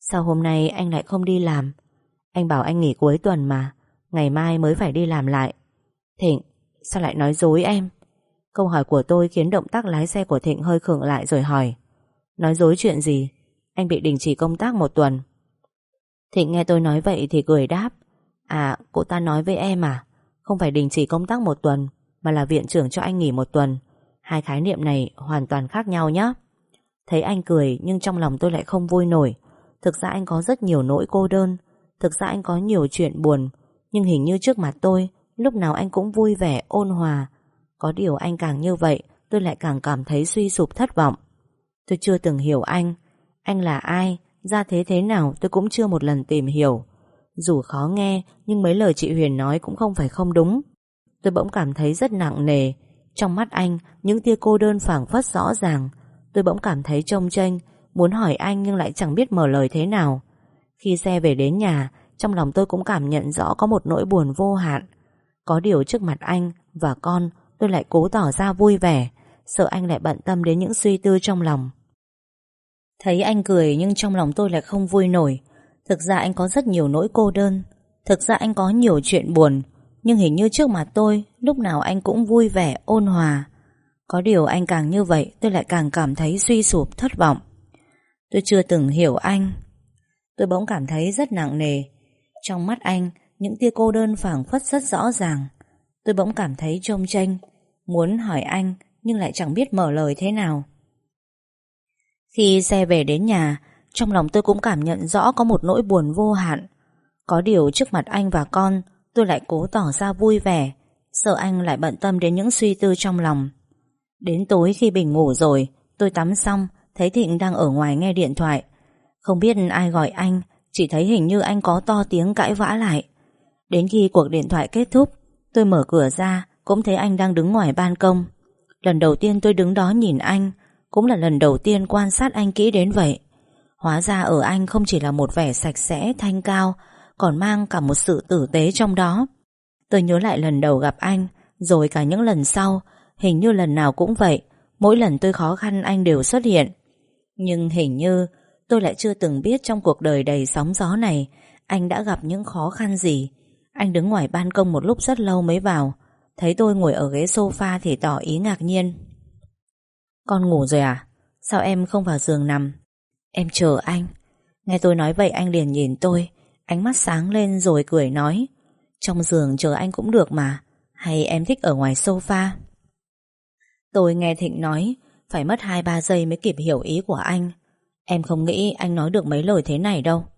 Sao hôm nay anh lại không đi làm? Anh bảo anh nghỉ cuối tuần mà, ngày mai mới phải đi làm lại. Thịnh, sao lại nói dối em? Câu hỏi của tôi khiến động tác lái xe của Thịnh hơi khựng lại rồi hỏi. Nói dối chuyện gì? Anh bị đình chỉ công tác 1 tuần. Thịnh nghe tôi nói vậy thì cười đáp. À, cô ta nói với em à? Không phải đình chỉ công tác 1 tuần, mà là viện trưởng cho anh nghỉ 1 tuần. Hai khái niệm này hoàn toàn khác nhau nhé. Thấy anh cười nhưng trong lòng tôi lại không vui nổi. Thực ra anh có rất nhiều nỗi cô đơn. Thực ra anh có nhiều chuyện buồn. Nhưng hình như trước mặt tôi, lúc nào anh cũng vui vẻ, ôn hòa. Có điều anh càng như vậy, tôi lại càng cảm thấy suy sụp, thất vọng. Tôi chưa từng hiểu anh. Anh là ai, gia thế thế nào tôi cũng chưa một lần tìm hiểu. Dù khó nghe, nhưng mấy lời chị Huyền nói cũng không phải không đúng. Tôi bỗng cảm thấy rất nặng nề. Trong mắt anh, những tia cô đơn phảng phất rõ ràng. Tôi bỗng cảm thấy chông chênh, muốn hỏi anh nhưng lại chẳng biết mở lời thế nào. Khi xe về đến nhà, trong lòng tôi cũng cảm nhận rõ có một nỗi buồn vô hạn. Có điều trước mặt anh và con, tôi lại cố tỏ ra vui vẻ, sợ anh lại bận tâm đến những suy tư trong lòng. Thấy anh cười nhưng trong lòng tôi lại không vui nổi. Thực ra anh có rất nhiều nỗi cô đơn. Thực ra anh có nhiều chuyện buồn. Nhưng hình như trước mặt tôi, lúc nào anh cũng vui vẻ, ôn hòa. Có điều anh càng như vậy, tôi lại càng cảm thấy suy sụp, thất vọng. Tôi chưa từng hiểu anh. Tôi bỗng cảm thấy rất nặng nề. Trong mắt anh, những tia cô đơn phảng phất rất rõ ràng. Tôi bỗng cảm thấy chông chênh, muốn hỏi anh nhưng lại chẳng biết mở lời thế nào. Khi xe về đến nhà, trong lòng tôi cũng cảm nhận rõ có một nỗi buồn vô hạn. Có điều trước mặt anh và con, tôi lại cố tỏ ra vui vẻ, sợ anh lại bận tâm đến những suy tư trong lòng. Đến tối khi Bình ngủ rồi, tôi tắm xong, thấy Thịnh đang ở ngoài nghe điện thoại. Không biết ai gọi anh, chỉ thấy hình như anh có to tiếng cãi vã lại. Đến khi cuộc điện thoại kết thúc, tôi mở cửa ra, cũng thấy anh đang đứng ngoài ban công. Lần đầu tiên tôi đứng đó nhìn anh, cũng là lần đầu tiên quan sát anh kỹ đến vậy. Hóa ra ở anh không chỉ là một vẻ sạch sẽ, thanh cao, còn mang cả một sự tử tế trong đó. Tôi nhớ lại lần đầu gặp anh, rồi cả những lần sau, hình như lần nào cũng vậy. Mỗi lần tôi khó khăn anh đều xuất hiện. Nhưng hình như tôi lại chưa từng biết trong cuộc đời đầy sóng gió này anh đã gặp những khó khăn gì. Anh đứng ngoài ban công một lúc rất lâu mới vào. Thấy tôi ngồi ở ghế sofa thì tỏ ý ngạc nhiên. Con ngủ rồi à? Sao em không vào giường nằm? Em chờ anh. Nghe tôi nói vậy anh liền nhìn tôi, ánh mắt sáng lên rồi cười nói. Trong giường chờ anh cũng được mà. Hay em thích ở ngoài sofa? Tôi nghe Thịnh nói, phải mất 2-3 giây mới kịp hiểu ý của anh. Em không nghĩ anh nói được mấy lời thế này đâu.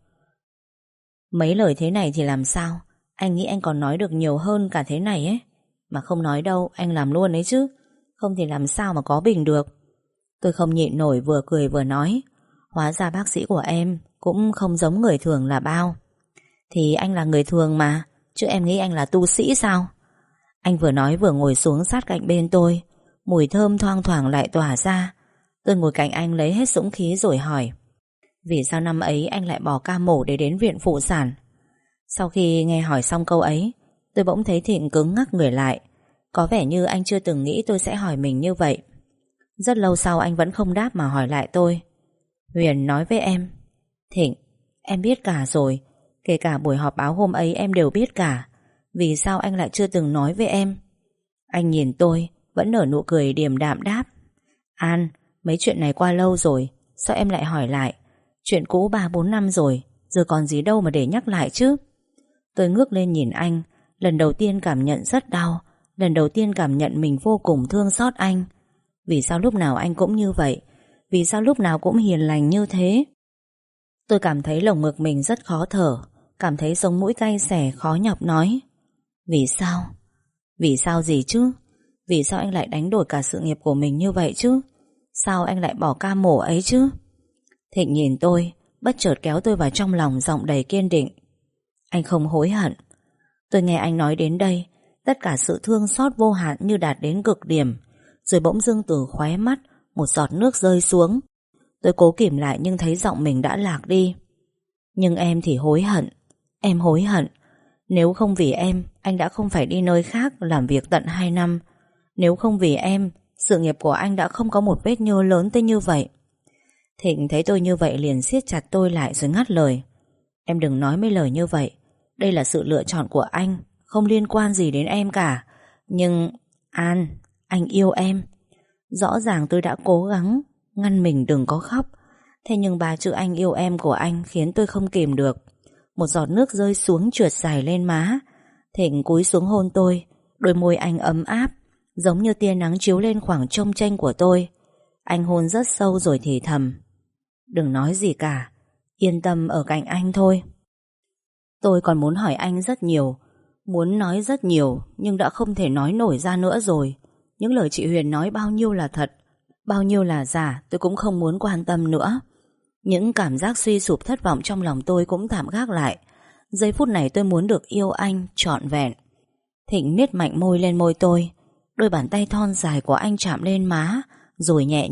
Mấy lời thế này thì làm sao? Anh nghĩ anh còn nói được nhiều hơn cả thế này ấy. Mà không nói đâu, anh làm luôn ấy chứ. Không thì làm sao mà có Bình được. Tôi không nhịn nổi, vừa cười vừa nói. Hóa ra bác sĩ của em cũng không giống người thường là bao. Thì anh là người thường mà, chứ em nghĩ anh là tu sĩ sao? Anh vừa nói vừa ngồi xuống sát cạnh bên tôi. Mùi thơm thoang thoảng lại tỏa ra. Tôi ngồi cạnh anh lấy hết dũng khí rồi hỏi. Vì sao năm ấy anh lại bỏ ca mổ để đến viện phụ sản? Sau khi nghe hỏi xong câu ấy, tôi bỗng thấy Thịnh cứng ngắc người lại. Có vẻ như anh chưa từng nghĩ tôi sẽ hỏi mình như vậy. Rất lâu sau anh vẫn không đáp mà hỏi lại tôi. Huyền nói với em. Thịnh, em biết cả rồi. Kể cả buổi họp báo hôm ấy em đều biết cả. Vì sao anh lại chưa từng nói với em? Anh nhìn tôi, vẫn nở nụ cười điềm đạm đáp. An, mấy chuyện này qua lâu rồi, sao em lại hỏi lại? Chuyện cũ 3-4 năm rồi, giờ còn gì đâu mà để nhắc lại chứ. Tôi ngước lên nhìn anh, lần đầu tiên cảm nhận rất đau. Lần đầu tiên cảm nhận mình vô cùng thương xót anh. Vì sao lúc nào anh cũng như vậy? Vì sao lúc nào cũng hiền lành như thế? Tôi cảm thấy lồng ngực mình rất khó thở, cảm thấy sống mũi cay xè khó nhọc nói. Vì sao? Vì sao gì chứ? Vì sao anh lại đánh đổi cả sự nghiệp của mình như vậy chứ? Sao anh lại bỏ ca mổ ấy chứ? Thịnh nhìn tôi, bất chợt kéo tôi vào trong lòng, giọng đầy kiên định. Anh không hối hận. Tôi nghe anh nói đến đây, tất cả sự thương xót vô hạn như đạt đến cực điểm. Rồi bỗng dưng từ khóe mắt một giọt nước rơi xuống. Tôi cố kìm lại nhưng thấy giọng mình đã lạc đi. Nhưng em thì hối hận. Em hối hận. Nếu không vì em, anh đã không phải đi nơi khác làm việc tận 2 năm. Nếu không vì em, sự nghiệp của anh đã không có một vết nhơ lớn tới như vậy. Thịnh thấy tôi như vậy liền siết chặt tôi lại rồi ngắt lời. Em đừng nói mấy lời như vậy. Đây là sự lựa chọn của anh, không liên quan gì đến em cả. Nhưng An, anh yêu em. Rõ ràng tôi đã cố gắng ngăn mình đừng có khóc. Thế nhưng ba chữ anh yêu em của anh khiến tôi không kìm được. Một giọt nước rơi xuống trượt dài lên má. Thịnh cúi xuống hôn tôi. Đôi môi anh ấm áp, giống như tia nắng chiếu lên khoảng trông tranh của tôi. Anh hôn rất sâu rồi thì thầm. Đừng nói gì cả, yên tâm ở cạnh anh thôi. Tôi còn muốn hỏi anh rất nhiều, muốn nói rất nhiều, nhưng đã không thể nói nổi ra nữa rồi. Những lời chị Huyền nói bao nhiêu là thật, bao nhiêu là giả, tôi cũng không muốn quan tâm nữa. Những cảm giác suy sụp thất vọng trong lòng tôi cũng tạm gác lại. Giây phút này tôi muốn được yêu anh trọn vẹn. Thịnh miết mạnh môi lên môi tôi. Đôi bàn tay thon dài của anh chạm lên má, rồi nhẹ